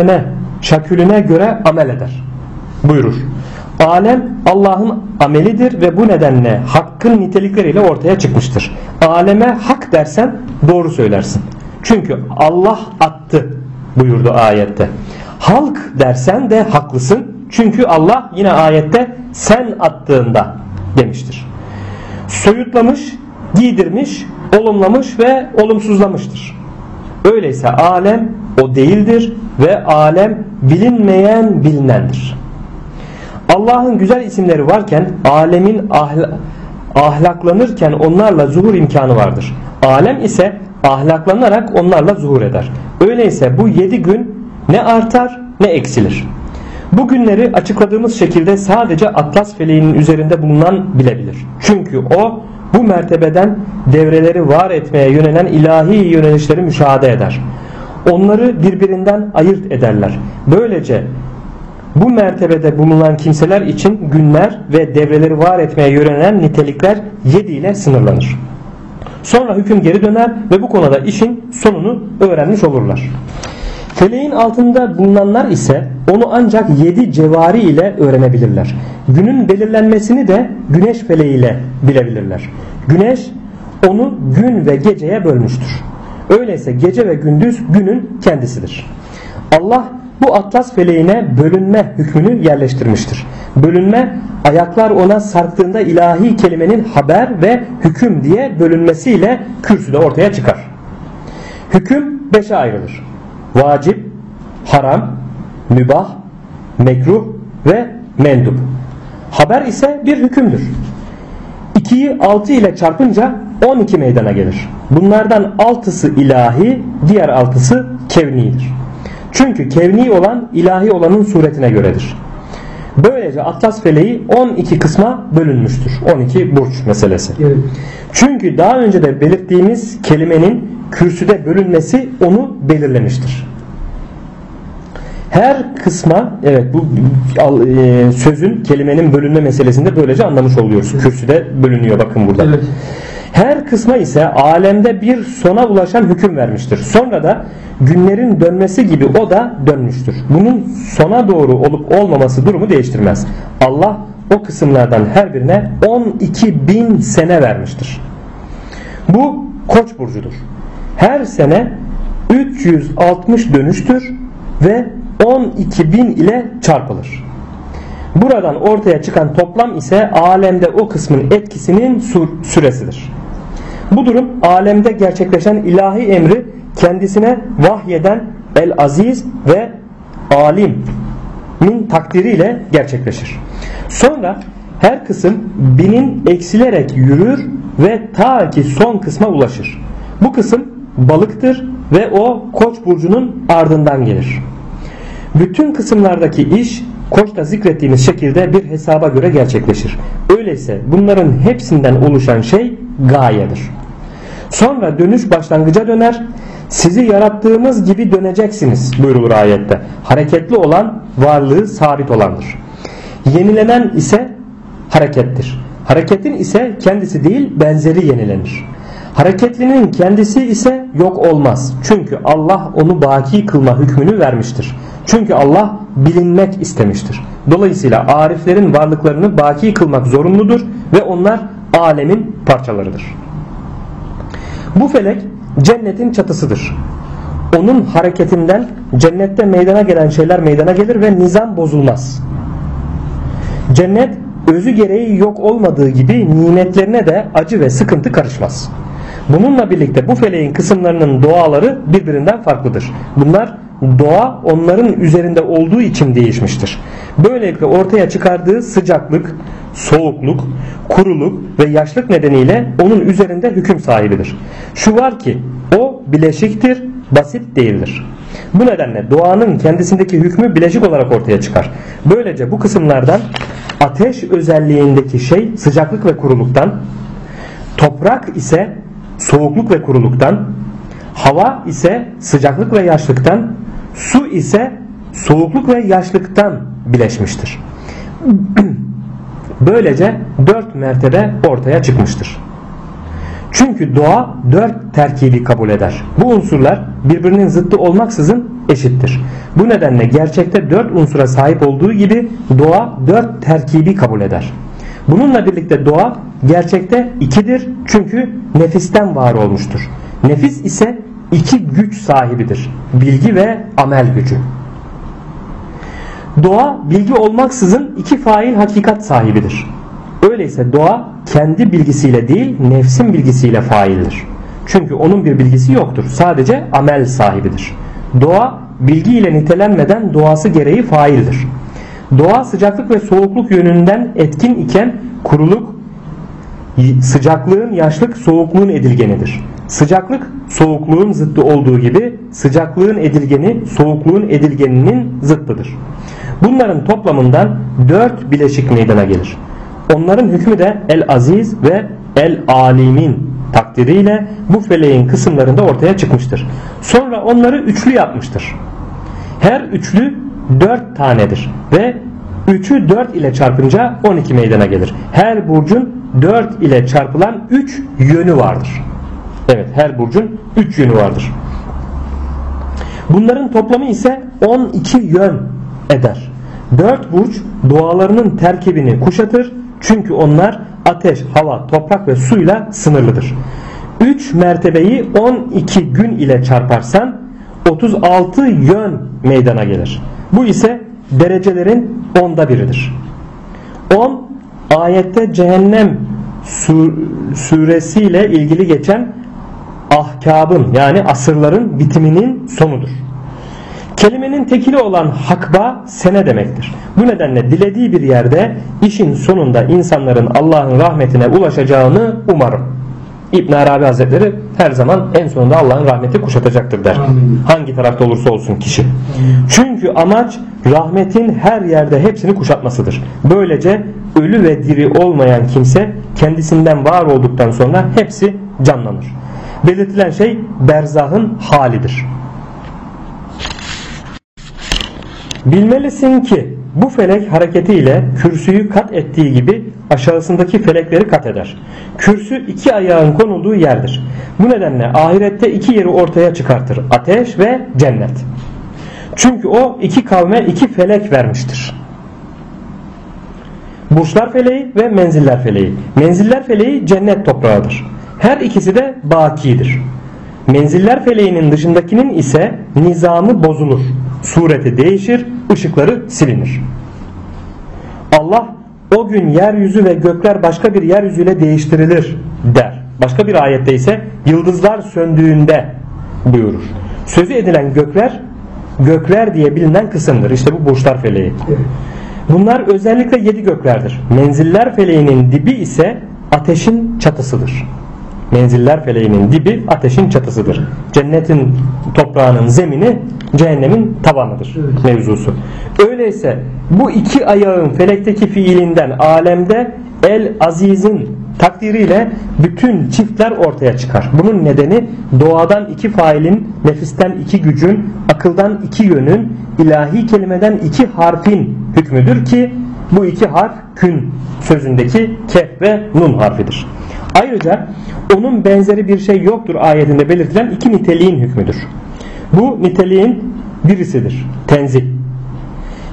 S1: şakülüne göre amel eder buyurur. Alem Allah'ın amelidir ve bu nedenle Hakk'ın nitelikleriyle ortaya çıkmıştır. Aleme hak dersen doğru söylersin. Çünkü Allah attı buyurdu ayette. Halk dersen de haklısın. Çünkü Allah yine ayette sen attığında demiştir. Soyutlamış, giydirmiş, olumlamış ve olumsuzlamıştır. Öyleyse alem o değildir ve alem bilinmeyen bilinendir. Allah'ın güzel isimleri varken alemin ahlaklanırken onlarla zuhur imkanı vardır. Alem ise ahlaklanarak onlarla zuhur eder. Öyleyse bu 7 gün ne artar ne eksilir. Bu günleri açıkladığımız şekilde sadece Atlas feleğinin üzerinde bulunan bilebilir. Çünkü o bu mertebeden devreleri var etmeye yönelen ilahi yönelişleri müşahede eder. Onları birbirinden ayırt ederler. Böylece bu mertebede bulunan kimseler için günler ve devreleri var etmeye yönelen nitelikler 7 ile sınırlanır. Sonra hüküm geri döner ve bu konuda işin sonunu öğrenmiş olurlar. Feleğin altında bulunanlar ise onu ancak 7 cevari ile öğrenebilirler. Günün belirlenmesini de güneş feleği ile bilebilirler. Güneş onu gün ve geceye bölmüştür. Öyleyse gece ve gündüz günün kendisidir. Allah bu Atlas feleğine bölünme hükmünü yerleştirmiştir. Bölünme ayaklar ona sarktığında ilahi kelimenin haber ve hüküm diye bölünmesiyle kürsüde ortaya çıkar. Hüküm 5'e ayrılır. Vacip, haram, mübah, mekruh ve mendup. Haber ise bir hükümdür. 2'yi 6 ile çarpınca 12 meydana gelir. Bunlardan 6'sı ilahi, diğer 6'sı kevnidir. Çünkü kevni olan ilahi olanın suretine göredir. Böylece Atlas feleği 12 kısma bölünmüştür. 12 burç meselesi. Evet. Çünkü daha önce de belirttiğimiz kelimenin kürsüde bölünmesi onu belirlemiştir. Her kısma, evet, bu sözün, kelimenin bölünme meselesinde böylece anlamış oluyoruz. Kürsüde bölünüyor, bakın burada. Evet. Her kısma ise alemde bir sona ulaşan hüküm vermiştir. Sonra da günlerin dönmesi gibi o da dönmüştür. Bunun sona doğru olup olmaması durumu değiştirmez. Allah o kısımlardan her birine 12.000 sene vermiştir. Bu Koç burcudur. Her sene 360 dönüştür ve 12.000 ile çarpılır. Buradan ortaya çıkan toplam ise alemde o kısmın etkisinin süresidir. Bu durum alemde gerçekleşen ilahi emri kendisine vahyeden El-Aziz ve Alim'in takdiriyle gerçekleşir. Sonra her kısım binin eksilerek yürür ve ta ki son kısma ulaşır. Bu kısım balıktır ve o Koç burcunun ardından gelir. Bütün kısımlardaki iş Koç'ta zikrettiğimiz şekilde bir hesaba göre gerçekleşir. Öyleyse bunların hepsinden oluşan şey gayedir. Sonra dönüş başlangıca döner. Sizi yarattığımız gibi döneceksiniz buyrulur ayette. Hareketli olan varlığı sabit olandır. Yenilenen ise harekettir. Hareketin ise kendisi değil benzeri yenilenir. Hareketlinin kendisi ise yok olmaz. Çünkü Allah onu baki kılma hükmünü vermiştir. Çünkü Allah bilinmek istemiştir. Dolayısıyla ariflerin varlıklarını baki kılmak zorunludur ve onlar alemin parçalarıdır. Bu felek cennetin çatısıdır. Onun hareketinden cennette meydana gelen şeyler meydana gelir ve nizam bozulmaz. Cennet özü gereği yok olmadığı gibi nimetlerine de acı ve sıkıntı karışmaz. Bununla birlikte bu feleğin kısımlarının doğaları birbirinden farklıdır. Bunlar doğa onların üzerinde olduğu için değişmiştir. Böylelikle ortaya çıkardığı sıcaklık, soğukluk, kuruluk ve yaşlık nedeniyle onun üzerinde hüküm sahibidir. Şu var ki o bileşiktir, basit değildir. Bu nedenle doğanın kendisindeki hükmü bileşik olarak ortaya çıkar. Böylece bu kısımlardan ateş özelliğindeki şey sıcaklık ve kuruluktan, toprak ise soğukluk ve kuruluktan, hava ise sıcaklık ve yaşlıktan, su ise soğukluk ve yaşlıktan bileşmiştir. Böylece 4 mertebe ortaya çıkmıştır. Çünkü doğa 4 terkibi kabul eder. Bu unsurlar birbirinin zıttı olmaksızın eşittir. Bu nedenle gerçekte 4 unsura sahip olduğu gibi doğa 4 terkibi kabul eder. Bununla birlikte doğa gerçekte 2'dir çünkü nefisten var olmuştur. Nefis ise 2 güç sahibidir. Bilgi ve amel gücü. Doğa bilgi olmaksızın 2 fail hakikat sahibidir. Öyleyse doğa kendi bilgisiyle değil nefsin bilgisiyle faildir. Çünkü onun bir bilgisi yoktur. Sadece amel sahibidir. Doğa bilgi ile nitelenmeden doğası gereği faildir. Doğa sıcaklık ve soğukluk yönünden etkin iken kuruluk sıcaklığın, yaşlık, soğukluğun edilgenidir. Sıcaklık soğukluğun zıttı olduğu gibi sıcaklığın edilgeni soğukluğun edilgeninin zıttıdır. Bunların toplamından 4 bileşik meydana gelir. Onların hükmü de El-Aziz ve El-Alim'in takdiriyle bu feleğin kısımlarında ortaya çıkmıştır. Sonra onları üçlü yapmıştır. Her üçlü 4 tanedir ve 3'ü 4 ile çarpınca 12 meydana gelir. Her burcun 4 ile çarpılan 3 yönü vardır. Evet, her burcun 3 yönü vardır. Bunların toplamı ise 12 yön eder. 4 burç doğalarının terkibini kuşatır. Çünkü onlar ateş, hava, toprak ve suyla sınırlıdır. 3 mertebeyi 12 gün ile çarparsan 36 yön meydana gelir. Bu ise derecelerin 10'da biridir. 10 ayette cehennem suresiyle ilgili geçen ahkabın yani asırların bitiminin sonudur. Kelimenin tekili olan hakba sene demektir. Bu nedenle dilediği bir yerde işin sonunda insanların Allah'ın rahmetine ulaşacağını umarım. İbn Arabi Hazretleri her zaman en sonunda Allah'ın rahmeti kuşatacaktır der. Amin. Hangi tarafta olursa olsun kişi. Çünkü amaç rahmetin her yerde hepsini kuşatmasıdır. Böylece ölü ve diri olmayan kimse kendisinden var olduktan sonra hepsi canlanır. Belirtilen şey berzahın halidir. Bilmelisin ki bu felek hareketiyle kürsüyü kat ettiği gibi aşağısındaki felekleri kat eder. Kürsü 2 ayağın konulduğu yerdir. Bu nedenle ahirette 2 yeri ortaya çıkartır. Ateş ve cennet. Çünkü o 2 kavme 2 felek vermiştir. Burçlar feleği ve menziller feleği. Menziller feleği cennet toprağıdır. Her ikisi de bakidir. Menziller feleğinin dışındakinin ise nizamı bozulur. Sureti değişir, ışıkları silinir. Allah o gün yeryüzü ve gökler başka bir yeryüzüyle değiştirilir der. Başka bir ayette ise yıldızlar söndüğünde buyurur. Sözü edilen gökler diye bilinen kısımdır. İşte bu burçlar feleği. Bunlar özellikle 7 göklerdir. Menziller feleğinin dibi ise ateşin çatısıdır. Menziller feleğinin dibi ateşin çatısıdır. Cennetin toprağının zemini cehennemin tabanıdır mevzusu. Öyleyse bu 2 ayağın felekteki fiilinden alemde El-Aziz'in takdiriyle bütün çiftler ortaya çıkar. Bunun nedeni doğadan 2 failin, nefisten 2 gücün, akıldan 2 yönün, ilahi kelimeden 2 harfin hükmüdür ki bu 2 harf kün sözündeki kef ve nun harfidir. Ayrıca onun benzeri bir şey yoktur ayetinde belirtilen 2 niteliğin hükmüdür. Bu niteliğin birisidir. Tenzih.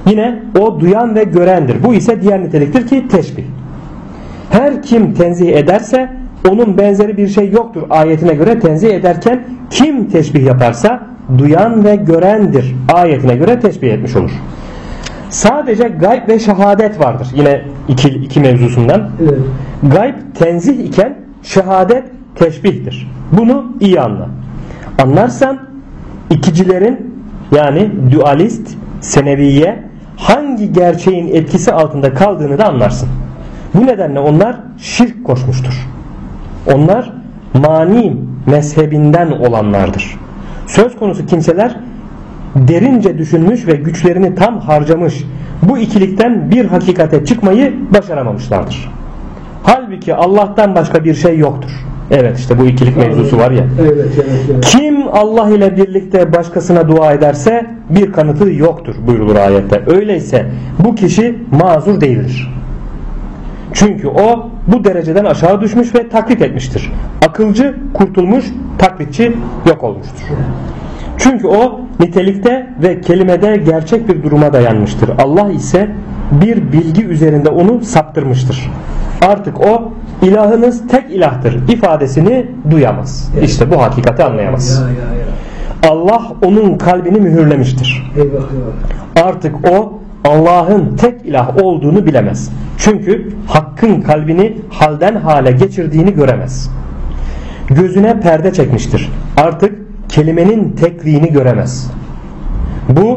S1: Yine o duyan ve görendir. Bu ise diğer niteliktir ki teşbih. Her kim tenzih ederse onun benzeri bir şey yoktur ayetine göre tenzih ederken kim teşbih yaparsa duyan ve görendir ayetine göre teşbih etmiş olur. Sadece gayb ve şehadet vardır. Yine iki mevzusundan. Evet. Gayb tenzih iken şehadet teşbihtir. Bunu iyi anla. Anlarsan ikicilerin yani dualist, seneviye hangi gerçeğin etkisi altında kaldığını da anlarsın. Bu nedenle onlar şirk koşmuştur. Onlar mani mezhebinden olanlardır. Söz konusu kimseler derince düşünmüş ve güçlerini tam harcamış bu ikilikten bir hakikate çıkmayı başaramamışlardır. Halbuki Allah'tan başka bir şey yoktur. Evet, işte bu ikilik mevzusu var ya. Evet. Kim Allah ile birlikte başkasına dua ederse bir kanıtı yoktur buyrulur ayette. Öyleyse bu kişi mazur değildir. Çünkü o bu dereceden aşağı düşmüş ve taklit etmiştir. Akılcı kurtulmuş, taklitçi yok olmuştur. Çünkü o nitelikte ve kelimede gerçek bir duruma dayanmıştır. Allah ise bir bilgi üzerinde onu saptırmıştır. Artık o ilahınız tek ilahtır ifadesini duyamaz. İşte bu hakikati anlayamaz. Allah onun kalbini mühürlemiştir. Artık o Allah'ın tek ilah olduğunu bilemez. Çünkü Hakk'ın kalbini halden hale geçirdiğini göremez. Gözüne perde çekmiştir. Artık kelimenin tekliğini göremez. Bu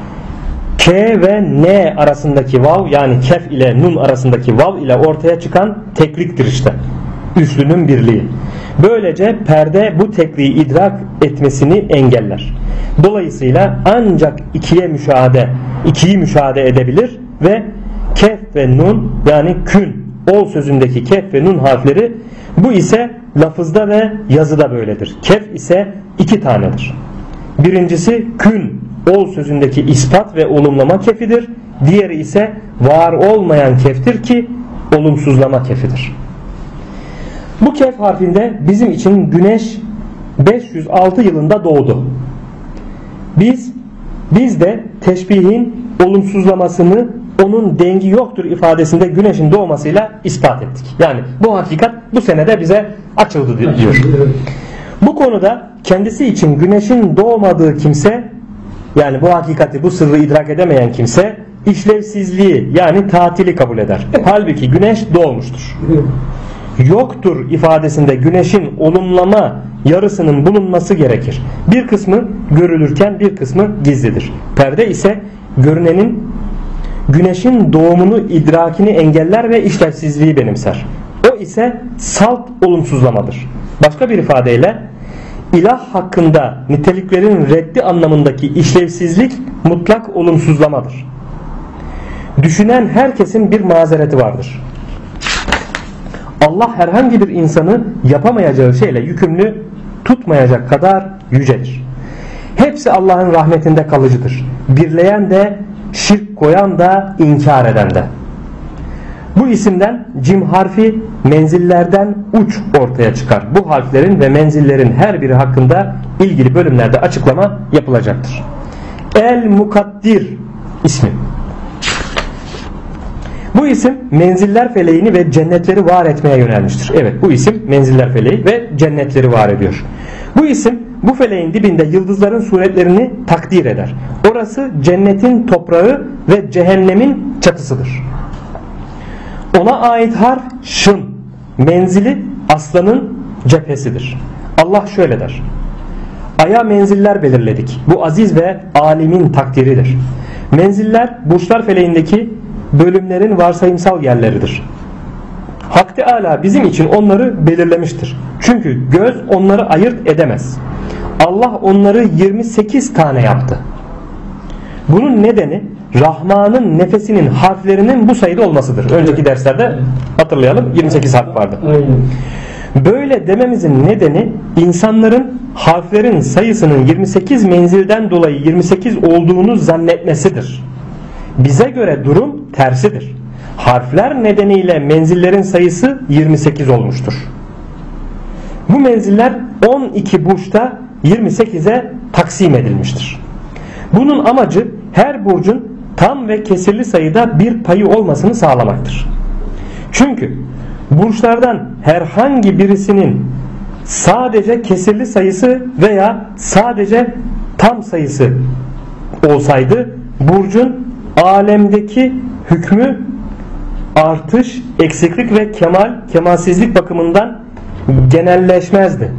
S1: K ve N arasındaki vav yani kef ile nun arasındaki vav ile ortaya çıkan tekliktir işte. Üslünün birliği. Böylece perde bu tekliği idrak etmesini engeller. Dolayısıyla ancak ikiyi müşahede edebilir ve kef ve nun yani kün ol sözündeki kef ve nun harfleri bu ise lafızda ve yazıda böyledir. Kef ise 2 tanedir. Birincisi kün ol sözündeki ispat ve olumlama kefidir. Diğeri ise var olmayan keftir ki olumsuzlama kefidir. Bu kef harfinde bizim için güneş 506 yılında doğdu. Biz de teşbihin olumsuzlamasını onun dengi yoktur ifadesinde güneşin doğmasıyla ispat ettik. Yani bu hakikat bu senede bize açıldı diyor. Bu konuda kendisi için güneşin doğmadığı kimse yani bu hakikati bu sırrı idrak edemeyen kimse işlevsizliği yani tatili kabul eder. Halbuki güneş doğmuştur. Yoktur ifadesinde güneşin olumlama yarısının bulunması gerekir. Bir kısmı görülürken bir kısmı gizlidir. Perde ise görünenin güneşin doğumunu idrakini engeller ve işlevsizliği benimser. O ise salt olumsuzlamadır. Başka bir ifadeyle ilah hakkında niteliklerin reddi anlamındaki işlevsizlik mutlak olumsuzlamadır. Düşünen herkesin bir mazereti vardır. Allah herhangi bir insanı yapamayacağı şeyle yükümlü tutmayacak kadar yücedir. Hepsi Allah'ın rahmetinde kalıcıdır. Birleyen de, şirk koyan da, inkar eden de. Bu isimden cim harfi menzillerden uç ortaya çıkar. Bu harflerin ve menzillerin her biri hakkında ilgili bölümlerde açıklama yapılacaktır. El Mukaddir ismi. Bu isim menziller feleğini ve cennetleri var etmeye yönelmiştir. Evet, bu isim menziller feleği ve cennetleri var ediyor. Bu isim bu feleğin dibinde yıldızların suretlerini takdir eder. Orası cennetin toprağı ve cehennemin çatısıdır. Ona ait harf şın, menzili aslanın cephesidir. Allah şöyle der: Ay'a menziller belirledik. Bu aziz ve alimin takdiridir. Menziller burçlar feleğindeki bölümlerin varsayımsal yerleridir. Hak Teâlâ bizim için onları belirlemiştir. Çünkü göz onları ayırt edemez. Allah onları 28 tane yaptı. Bunun nedeni Rahman'ın nefesinin harflerinin bu sayıda olmasıdır. Önceki derslerde hatırlayalım 28 harf vardı. Böyle dememizin nedeni insanların harflerin sayısının 28 menzilden dolayı 28 olduğunu zannetmesidir. Bize göre durum tersidir. Harfler nedeniyle menzillerin sayısı 28 olmuştur. Bu menziller 12 burçta 28'e taksim edilmiştir. Bunun amacı her burcun tam ve kesirli sayıda bir payı olmasını sağlamaktır. Çünkü burçlardan herhangi birisinin sadece kesirli sayısı veya sadece tam sayısı olsaydı burcun alemdeki hükmü artış, eksiklik ve kemalsizlik bakımından genelleşmezdi.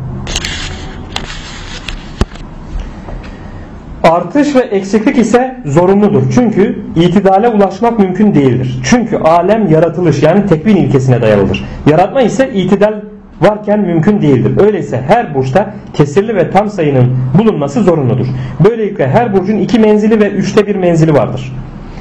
S1: Artış ve eksiklik ise zorunludur. Çünkü itidale ulaşmak mümkün değildir. Çünkü alem yaratılış yani tekvin ilkesine dayalıdır. Yaratma ise itidal varken mümkün değildir. Öyleyse her burçta kesirli ve tam sayının bulunması zorunludur. Böylelikle her burcun 2 menzili ve 3'te 1 menzili vardır.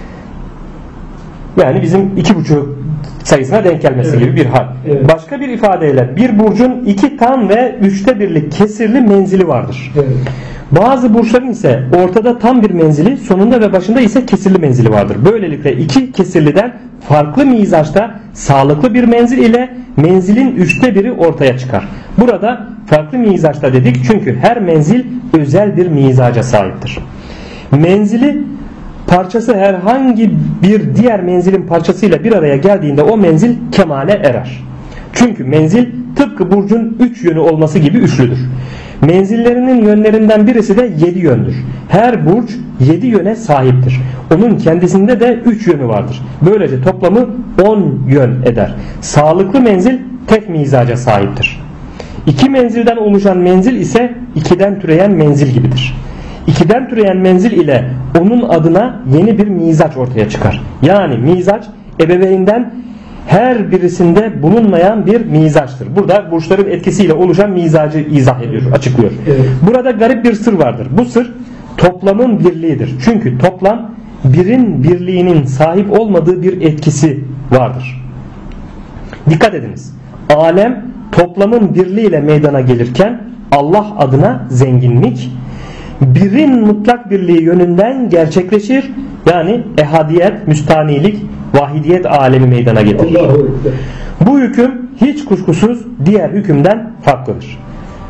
S1: Yani bizim 2,5 sayısına denk gelmesi gibi bir hal. Evet. Başka bir ifadeyle bir burcun 2 tam ve 3'te 1'lik kesirli menzili vardır. Evet. Bazı burçların ise ortada tam bir menzili, sonunda ve başında ise kesirli menzili vardır. Böylelikle 2 kesirliden farklı mizaçta sağlıklı bir menzil ile menzilin 3'te 1'i ortaya çıkar. Burada farklı mizaçta dedik çünkü her menzil özel bir mizaca sahiptir. Menzili parçası herhangi bir diğer menzilin parçasıyla bir araya geldiğinde o menzil kemale erer. Çünkü menzil tıpkı burcun 3 yönü olması gibi üçlüdür. Menzillerinin yönlerinden birisi de 7 yöndür. Her burç 7 yöne sahiptir. Onun kendisinde de 3 yönü vardır. Böylece toplamı 10 yön eder. Sağlıklı menzil tek mizaca sahiptir. 2 menzilden oluşan menzil ise 2'den türeyen menzil gibidir. 2'den türeyen menzil ile onun adına yeni bir mizaç ortaya çıkar. Yani mizaç ebeveynden her birisinde bulunmayan bir mizaçtır. Burada burçların etkisiyle oluşan mizacı izah ediyor, açıklıyor. Evet. Burada garip bir sır vardır. Bu sır toplamın birliğidir. Çünkü toplam birin birliğinin sahip olmadığı bir etkisi vardır. Dikkat ediniz. Alem toplamın birliğiyle meydana gelirken Allah adına zenginlik birin mutlak birliği yönünden gerçekleşir. Yani ehadiyet, müstanilik, vahidiyet alemi meydana getirir. Bu hüküm hiç kuşkusuz diğer hükümden farklıdır.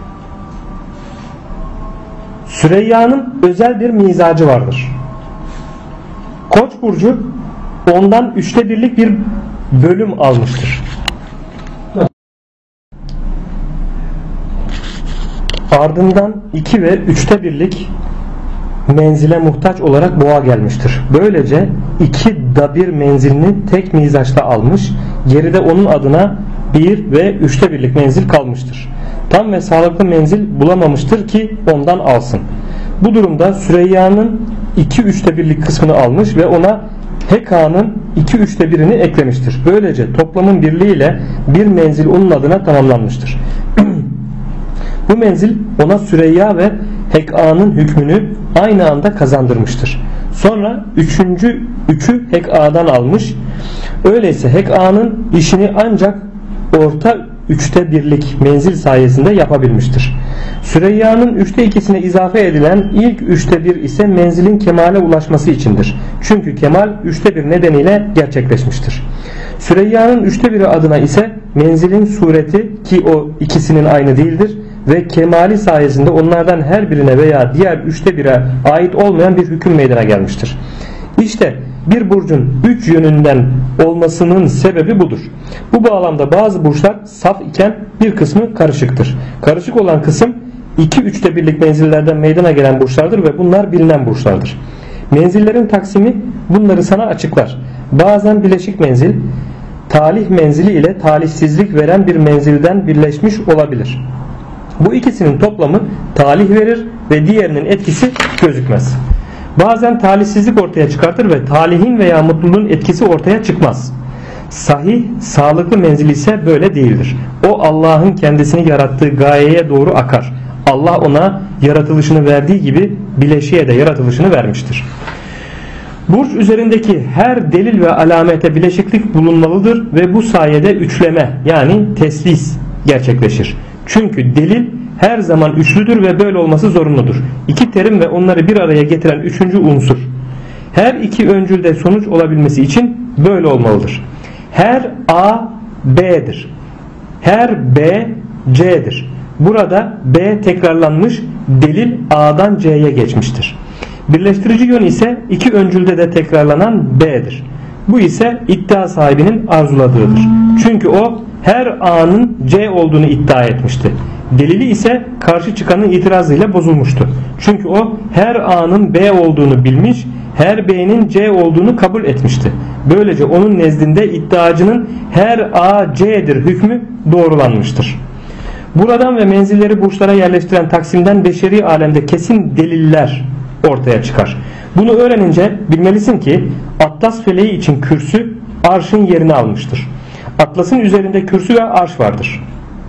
S1: Süreyya'nın özel bir mizacı vardır. Koç burcu ondan 3'te 1'lik bir bölüm almıştır. Ardından 2 ve 3'te 1'lik menzile muhtaç olarak boğa gelmiştir. Böylece 2'da 1 menzilini tek mizaçta almış, geride onun adına 1 ve 3'te 1'lik menzil kalmıştır. Tam ve sağlıklı menzil bulamamıştır ki ondan alsın. Bu durumda Süreyya'nın 2/3'te 1'lik kısmını almış ve ona Heka'nın 2/3'te 1'ini eklemiştir. Böylece toplamın birliğiyle bir menzil onun adına tamamlanmıştır. Bu menzil ona Süreyya ve Heka'nın hükmünü aynı anda kazandırmıştır. Sonra 3'ü Heka'dan almış. Öyleyse Heka'nın işini ancak orta 3'te 1'lik menzil sayesinde yapabilmiştir. Süreyya'nın 3'te 2'sine izafe edilen ilk 3'te 1 ise menzilin kemale ulaşması içindir. Çünkü kemal 3'te 1 nedeniyle gerçekleşmiştir. Süreyya'nın 3'te 1'i adına ise menzilin sureti, ki o ikisinin aynı değildir, ve kemali sayesinde onlardan her birine veya diğer 3'te 1'e ait olmayan bir hüküm meydana gelmiştir. İşte bir burcun 3 yönünden olmasının sebebi budur. Bu bağlamda bazı burçlar saf iken bir kısmı karışıktır. Karışık olan kısım 2/3'te 1'lik menzillerden meydana gelen burçlardır ve bunlar bilinen burçlardır. Menzillerin taksimi bunları sana açıklar. Bazen bileşik menzil, talih menzili ile talihsizlik veren bir menzilden birleşmiş olabilir. Bu ikisinin toplamı talih verir ve diğerinin etkisi gözükmez. Bazen talihsizlik ortaya çıkartır ve talihin veya mutluluğun etkisi ortaya çıkmaz. Sahih, sağlıklı menzil ise böyle değildir. O Allah'ın kendisini yarattığı gayeye doğru akar. Allah ona yaratılışını verdiği gibi bileşiğe de yaratılışını vermiştir. Burç üzerindeki her delil ve alamete bileşiklik bulunmalıdır ve bu sayede üçleme yani teslis gerçekleşir. Çünkü delil her zaman üçlüdür ve böyle olması zorunludur. İki terim ve onları bir araya getiren üçüncü unsur. Her iki öncülde sonuç olabilmesi için böyle olmalıdır. Her A B'dir. Her B C'dir. Burada B tekrarlanmış, delil A'dan C'ye geçmiştir. Birleştirici yön ise iki öncülde de tekrarlanan B'dir. Bu ise iddia sahibinin arzuladığıdır. Çünkü o her A'nın C olduğunu iddia etmişti. Delili ise karşı çıkanın itirazıyla bozulmuştu. Çünkü o her A'nın B olduğunu bilmiş, her B'nin C olduğunu kabul etmişti. Böylece onun nezdinde iddiacının her A C'dir hükmü doğrulanmıştır. Buradan ve menzilleri burçlara yerleştiren taksimden beşeri alemde kesin deliller ortaya çıkar. Bunu öğrenince bilmelisin ki Atlas feleği için kürsü arşın yerini almıştır. Atlas'ın üzerinde kürsü ve arş vardır.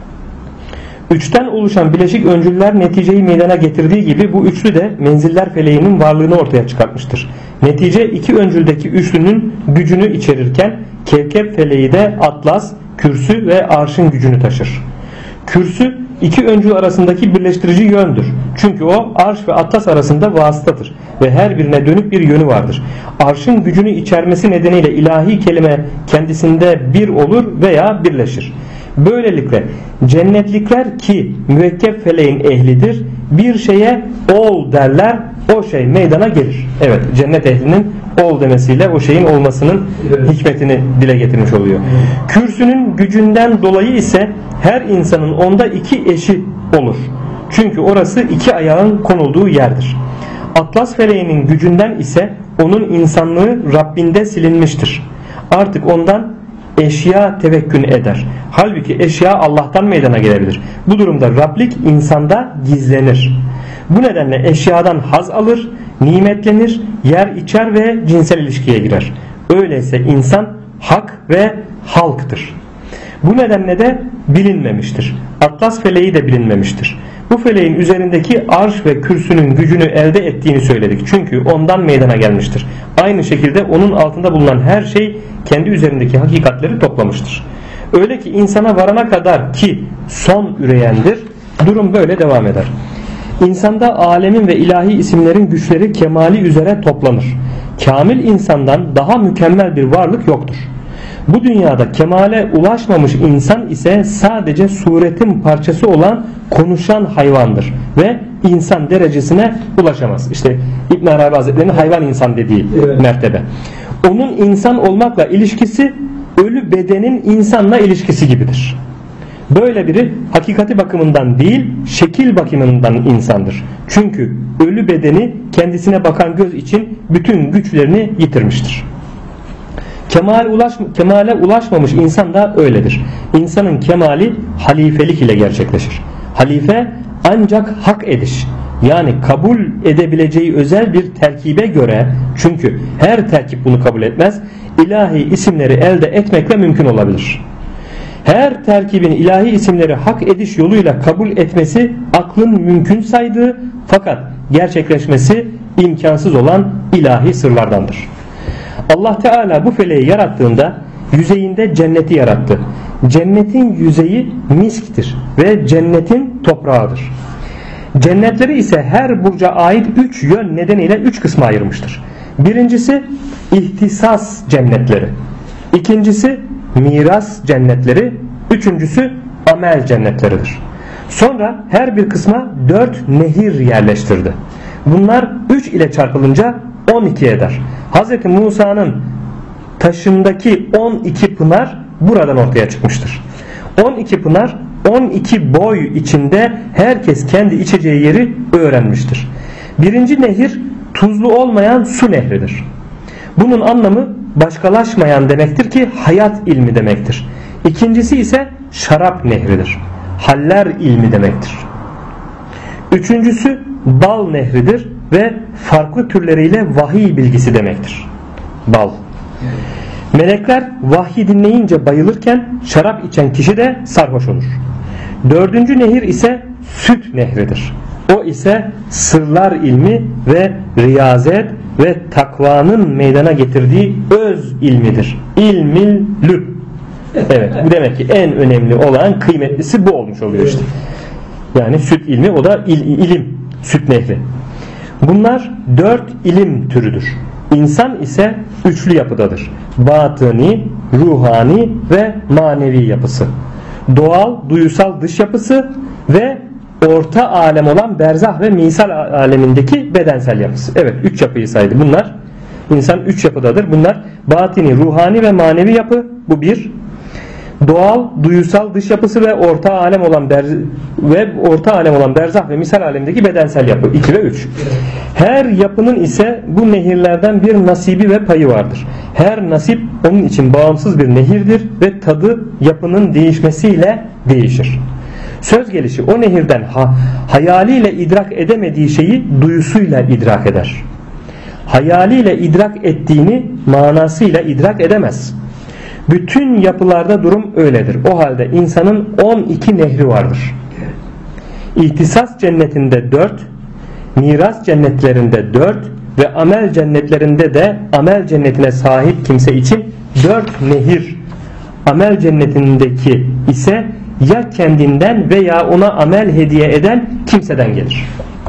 S1: Üçten oluşan bileşik öncüller neticeyi meydana getirdiği gibi bu üçlü de menziller feleğinin varlığını ortaya çıkartmıştır. Netice iki öncüldeki üçlünün gücünü içerirken Kevkep feleği de Atlas, kürsü ve arşın gücünü taşır. Kürsü iki öncül arasındaki birleştirici yöndür. Çünkü o arş ve atlas arasında vasıtadır ve her birine dönük bir yönü vardır. Arşın gücünü içermesi nedeniyle ilahi kelime kendisinde bir olur veya birleşir. Böylelikle cennetlikler ki müvekkep feleğin ehlidir, bir şeye ol derler, o şey meydana gelir. Evet, cennet ehlinin ol demesiyle o şeyin olmasının hikmetini dile getirmiş oluyor. Kürsünün gücünden dolayı ise her insanın onda iki eşi olur. Çünkü orası iki ayağın konulduğu yerdir. Atlas feleğinin gücünden ise onun insanlığı Rabbinde silinmiştir. Artık ondan eşya tevekkün eder. Halbuki eşya Allah'tan meydana gelebilir. Bu durumda Rablik insanda gizlenir. Bu nedenle eşyadan haz alır, nimetlenir, yer içer ve cinsel ilişkiye girer. Öyleyse insan hak ve halktır. Bu nedenle de bilinmemiştir. Atlas feleği de bilinmemiştir. Bu feleğin üzerindeki arş ve kürsünün gücünü elde ettiğini söyledik. Çünkü ondan meydana gelmiştir. Aynı şekilde onun altında bulunan her şey kendi üzerindeki hakikatleri toplamıştır. Öyle ki insana varana kadar ki son üreyendir, durum böyle devam eder. İnsanda alemin ve ilahi isimlerin güçleri kemali üzere toplanır. Kamil insandan daha mükemmel bir varlık yoktur. Bu dünyada kemale ulaşmamış insan ise sadece suretin parçası olan konuşan hayvandır ve insan derecesine ulaşamaz. İşte İbn Arabi Hazretleri'nin hayvan insan dediği mertebe. Onun insan olmakla ilişkisi ölü bedenin insanla ilişkisi gibidir. Böyle biri hakikati bakımından değil, şekil bakımından insandır. Çünkü ölü bedeni kendisine bakan göz için bütün güçlerini yitirmiştir. Kemale ulaşmamış insan da öyledir. İnsanın kemali halifelik ile gerçekleşir. Halife ancak hak ediş, yani kabul edebileceği özel bir terkibe göre, çünkü her terkip bunu kabul etmez, ilahi isimleri elde etmekle mümkün olabilir. Her terkibin ilahi isimleri hak ediş yoluyla kabul etmesi aklın mümkün saydığı fakat gerçekleşmesi imkansız olan ilahi sırlardandır. Allah Teala bu feleği yarattığında yüzeyinde cenneti yarattı. Cennetin yüzeyi misktir ve cennetin toprağıdır. Cennetleri ise her burca ait üç yön nedeniyle üç kısma ayırmıştır. Birincisi ihtisas cennetleri. İkincisi miras cennetleri. Üçüncüsü amel cennetleridir. Sonra her bir kısma 4 nehir yerleştirdi. Bunlar 3 ile çarpılınca 12 eder. Hz. Musa'nın taşındaki 12 pınar buradan ortaya çıkmıştır. 12 pınar 12 boy içinde herkes kendi içeceği yeri öğrenmiştir. Birinci nehir tuzlu olmayan su nehridir. Bunun anlamı başkalaşmayan demektir ki hayat ilmi demektir. İkincisi ise şarap nehridir. Haller ilmi demektir. Üçüncüsü bal nehridir ve farklı türleriyle vahiy bilgisi demektir. Bal. Melekler vahyi dinleyince bayılırken şarap içen kişi de sarhoş olur. Dördüncü nehir ise süt nehridir. O ise sırlar ilmi ve riyazet ve takvanın meydana getirdiği öz ilmidir. İlmil lüb. Evet, bu demek ki en önemli olan, kıymetlisi bu olmuş oluyor işte. Yani süt ilmi, o da ilim, süt nehri. Bunlar 4 ilim türüdür. İnsan ise üçlü yapıdadır. Batıni, ruhani ve manevi yapısı. Doğal, duyusal dış yapısı ve orta alem olan berzah ve misal alemindeki bedensel yapısı. Evet, 3 yapıyı saydı. Bunlar, insan 3 yapıdadır. Bunlar batini, ruhani ve manevi yapı. Bu bir. Doğal, duyusal dış yapısı ve orta alem olan berzah ve misal alemindeki bedensel yapı 2 ve 3. Her yapının ise bu nehirlerden bir nasibi ve payı vardır. Her nasip onun için bağımsız bir nehirdir ve tadı yapının değişmesiyle değişir. Söz gelişi o nehirden hayaliyle idrak edemediği şeyi duyusuyla idrak eder. Hayaliyle idrak ettiğini manasıyla idrak edemez. Bütün yapılarda durum öyledir. O halde insanın 12 nehri vardır. İhtisas cennetinde 4, miras cennetlerinde 4 ve amel cennetlerinde de amel cennetine sahip kimse için 4 nehir. Amel cennetindeki ise ya kendinden veya ona amel hediye eden kimseden gelir.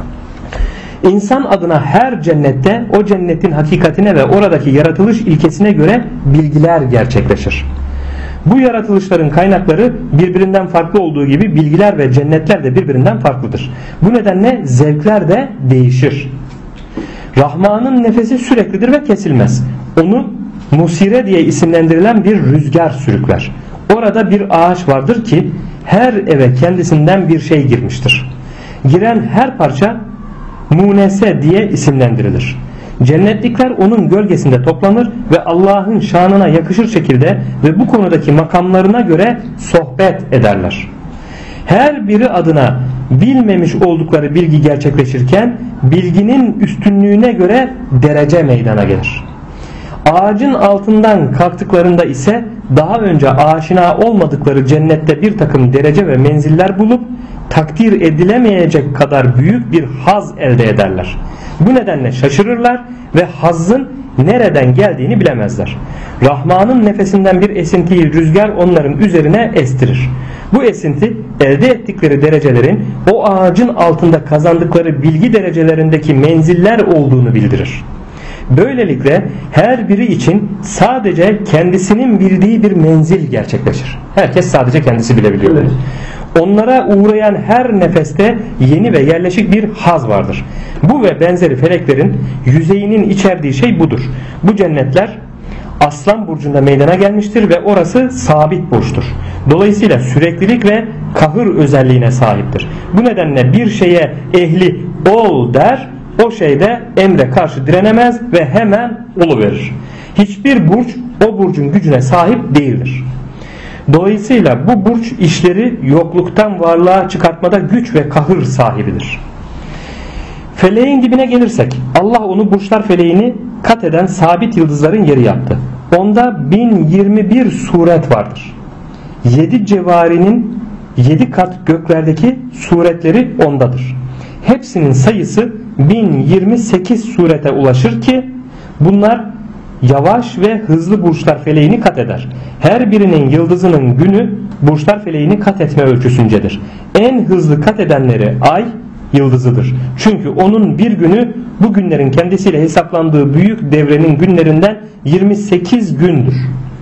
S1: İnsan adına her cennette o cennetin hakikatine ve oradaki yaratılış ilkesine göre bilgiler gerçekleşir. Bu yaratılışların kaynakları birbirinden farklı olduğu gibi bilgiler ve cennetler de birbirinden farklıdır. Bu nedenle zevkler de değişir. Rahman'ın nefesi süreklidir ve kesilmez. Onu musire diye isimlendirilen bir rüzgar sürükler. Orada bir ağaç vardır ki her eve kendisinden bir şey girmiştir. Giren her parça munese diye isimlendirilir. Cennetlikler onun gölgesinde toplanır ve Allah'ın şanına yakışır şekilde ve bu konudaki makamlarına göre sohbet ederler. Her biri adına bilmemiş oldukları bilgi gerçekleşirken bilginin üstünlüğüne göre derece meydana gelir. Ağacın altından kalktıklarında ise daha önce aşina olmadıkları cennette bir takım derece ve menziller bulup takdir edilemeyecek kadar büyük bir haz elde ederler. Bu nedenle şaşırırlar ve hazzın nereden geldiğini bilemezler. Rahman'ın nefesinden bir esintiyi rüzgar onların üzerine estirir. Bu esinti elde ettikleri derecelerin o ağacın altında kazandıkları bilgi derecelerindeki menziller olduğunu bildirir. Böylelikle her biri için sadece kendisinin bildiği bir menzil gerçekleşir. Herkes sadece kendisi bilebiliyor. Evet. Onlara uğrayan her nefeste yeni ve yerleşik bir haz vardır. Bu ve benzeri feleklerin yüzeyinin içerdiği şey budur. Bu cennetler Aslan burcunda meydana gelmiştir ve orası sabit burçtur. Dolayısıyla süreklilik ve kahır özelliğine sahiptir. Bu nedenle bir şeye ehli ol der, o şeyde emre karşı direnemez ve hemen oluverir. Hiçbir burç o burcun gücüne sahip değildir. Dolayısıyla bu burç işleri yokluktan varlığa çıkartmada güç ve kahır sahibidir. Feleğin dibine gelirsek, Allah onu burçlar feleğini kat eden sabit yıldızların yeri yaptı. Onda 1021 suret vardır. 7 cevarinin 7 kat göklerdeki suretleri ondadır. Hepsinin sayısı 1028 surete ulaşır ki bunlar yavaş ve hızlı burçlar feleğini kat eder. Her birinin yıldızının günü burçlar feleğini kat etme ölçüsüncedir. En hızlı kat edenleri ay yıldızıdır. Çünkü onun bir günü bu günlerin kendisiyle hesaplandığı büyük devrenin günlerinden 28 gündür.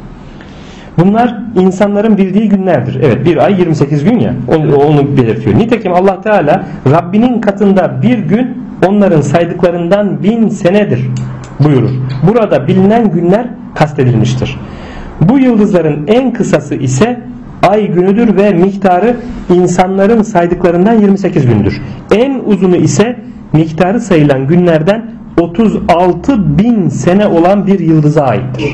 S1: Bunlar insanların bildiği günlerdir. Evet, bir ay 28 gün ya, onu belirtiyor. Nitekim Allah Teala Rabbinin katında bir gün onların saydıklarından 1000 senedir buyurur. Burada bilinen günler kastedilmiştir. Bu yıldızların en kısası ise ay günüdür ve miktarı insanların saydıklarından 28 gündür. En uzunu ise miktarı sayılan günlerden 36.000 sene olan bir yıldıza aittir.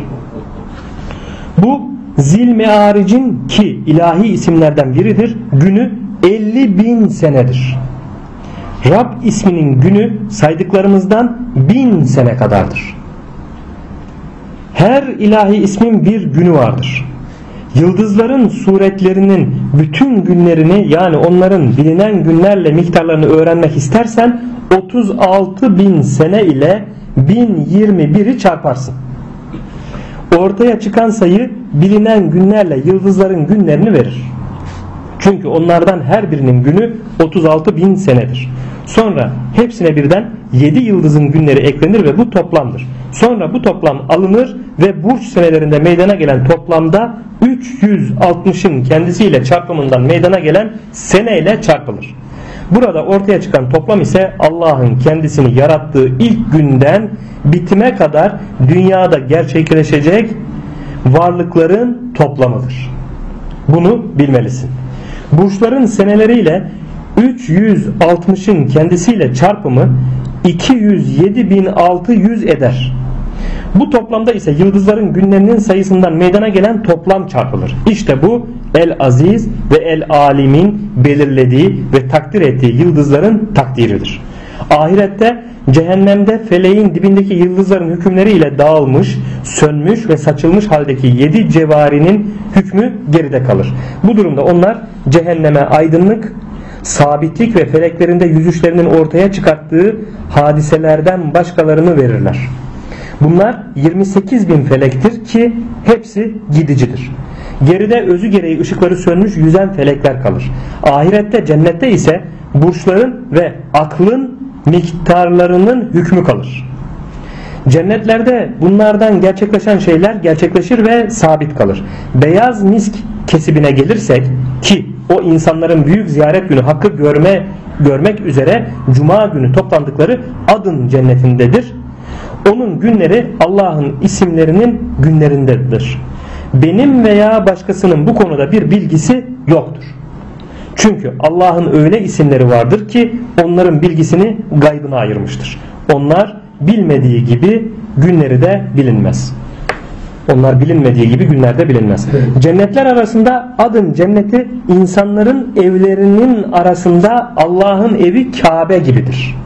S1: Bu Zilmearic'in ki ilahi isimlerden biridir, günü 50.000 senedir. Rab isminin günü saydıklarımızdan 1000 sene kadardır. Her ilahi ismin bir günü vardır. Yıldızların suretlerinin bütün günlerini, yani onların bilinen günlerle miktarlarını öğrenmek istersen 36.000 sene ile 1021'i çarparsın. Ortaya çıkan sayı bilinen günlerle yıldızların günlerini verir. Çünkü onlardan her birinin günü 36.000 senedir. Sonra hepsine birden 7 yıldızın günleri eklenir ve bu toplamdır. Sonra bu toplam alınır ve burç senelerinde meydana gelen toplamda 360'ın kendisiyle çarpımından meydana gelen seneyle çarpılır. Burada ortaya çıkan toplam ise Allah'ın kendisini yarattığı ilk günden bitime kadar dünyada gerçekleşecek varlıkların toplamıdır. Bunu bilmelisin. Burçların seneleriyle 360'ın kendisiyle çarpımı 207.600 eder. Bu toplamda ise yıldızların günlerinin sayısından meydana gelen toplam çarpılır. İşte bu El-Aziz ve El-Alim'in belirlediği ve takdir ettiği yıldızların takdiridir. Ahirette cehennemde feleğin dibindeki yıldızların hükümleriyle dağılmış, sönmüş ve saçılmış haldeki 7 cevarinin hükmü geride kalır. Bu durumda onlar cehenneme aydınlık, sabitlik ve feleklerinde yüzüşlerinin ortaya çıkarttığı hadiselerden başkalarını verirler. Bunlar 28.000 felektir ki hepsi gidicidir. Geride özü gereği ışıkları sönmüş yüzen felekler kalır. Ahirette, cennette ise burçların ve aklın miktarlarının hükmü kalır. Cennetlerde bunlardan gerçekleşen şeyler gerçekleşir ve sabit kalır. Beyaz misk kesibine gelirsek, ki o insanların büyük ziyaret günü hakkı görmek üzere cuma günü toplandıkları Adın cennetindedir. Onun günleri Allah'ın isimlerinin günlerindedir. Benim veya başkasının bu konuda bir bilgisi yoktur. Çünkü Allah'ın öyle isimleri vardır ki onların bilgisini gaybına ayırmıştır. Onlar bilmediği gibi günleri de bilinmez. Onlar bilinmediği gibi günlerde bilinmez. Cennetler arasında Adın cenneti insanların evlerinin arasında Allah'ın evi Kabe gibidir.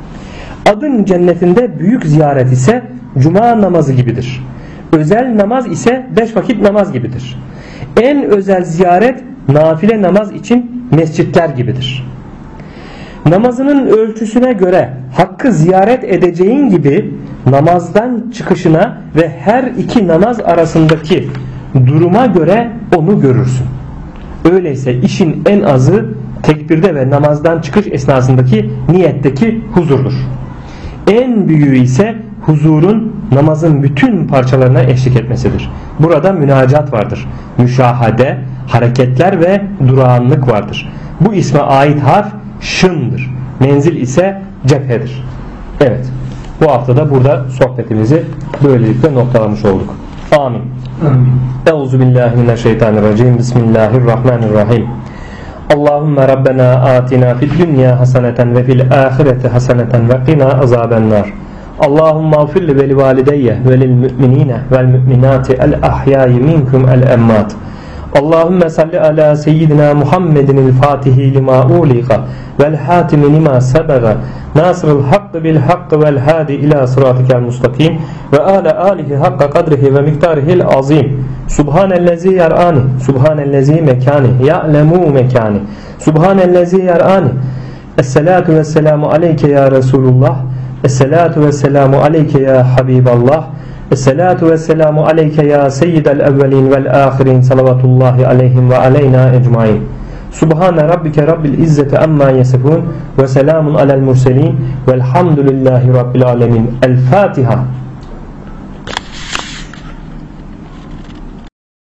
S1: Adın cennetinde büyük ziyaret ise cuma namazı gibidir. Özel namaz ise 5 vakit namaz gibidir. En özel ziyaret nafile namaz için mescitler gibidir. Namazının ölçüsüne göre hakkı ziyaret edeceğin gibi namazdan çıkışına ve her iki namaz arasındaki duruma göre onu görürsün. Öyleyse işin en azı tekbirde ve namazdan çıkış esnasındaki niyetteki huzurdur. En büyüğü ise huzurun namazın bütün parçalarına eşlik etmesidir. Burada münacat vardır. Müşahade, hareketler ve durağanlık vardır. Bu isme ait harf şındır. Menzil ise cephedir. Evet. Bu hafta da burada sohbetimizi böylelikle noktalamış olduk. Amin. Euzubillahimineşşeytanirracim. Bismillahirrahmanirrahim. Allahümme Rabbena atina fid dünya haseneten ve fil ahireti haseneten ve qina azabennar. Allahümme ağfir li ve valideyye ve lil müminine vel müminati el ahyai minkum el emmat. Allahümme salli ala seyyidina Muhammedin el fatihi lima uliqa vel hatimi lima sebaga nasırıl hakkı bil hakkı vel hadi ila sıratikel mustakim ve ala alihi hakka kadrihi ve miktarihil azim. Subhanellezi yar'ani, subhanellezi mekani, ya'lemu mekani, subhanellezi yar'ani. Esselatu vesselamu aleyke ya Resulullah, esselatu vesselamu aleyke ya Habiballah, esselatu vesselamu aleyke ya seyyidel evvelin vel ahirin, salavatullahi aleyhim ve aleyna ecmain. Subhane rabbike rabbil izzeti amma yasifun ve selamun alel murselin velhamdülillahi rabbil alemin. El Fatiha.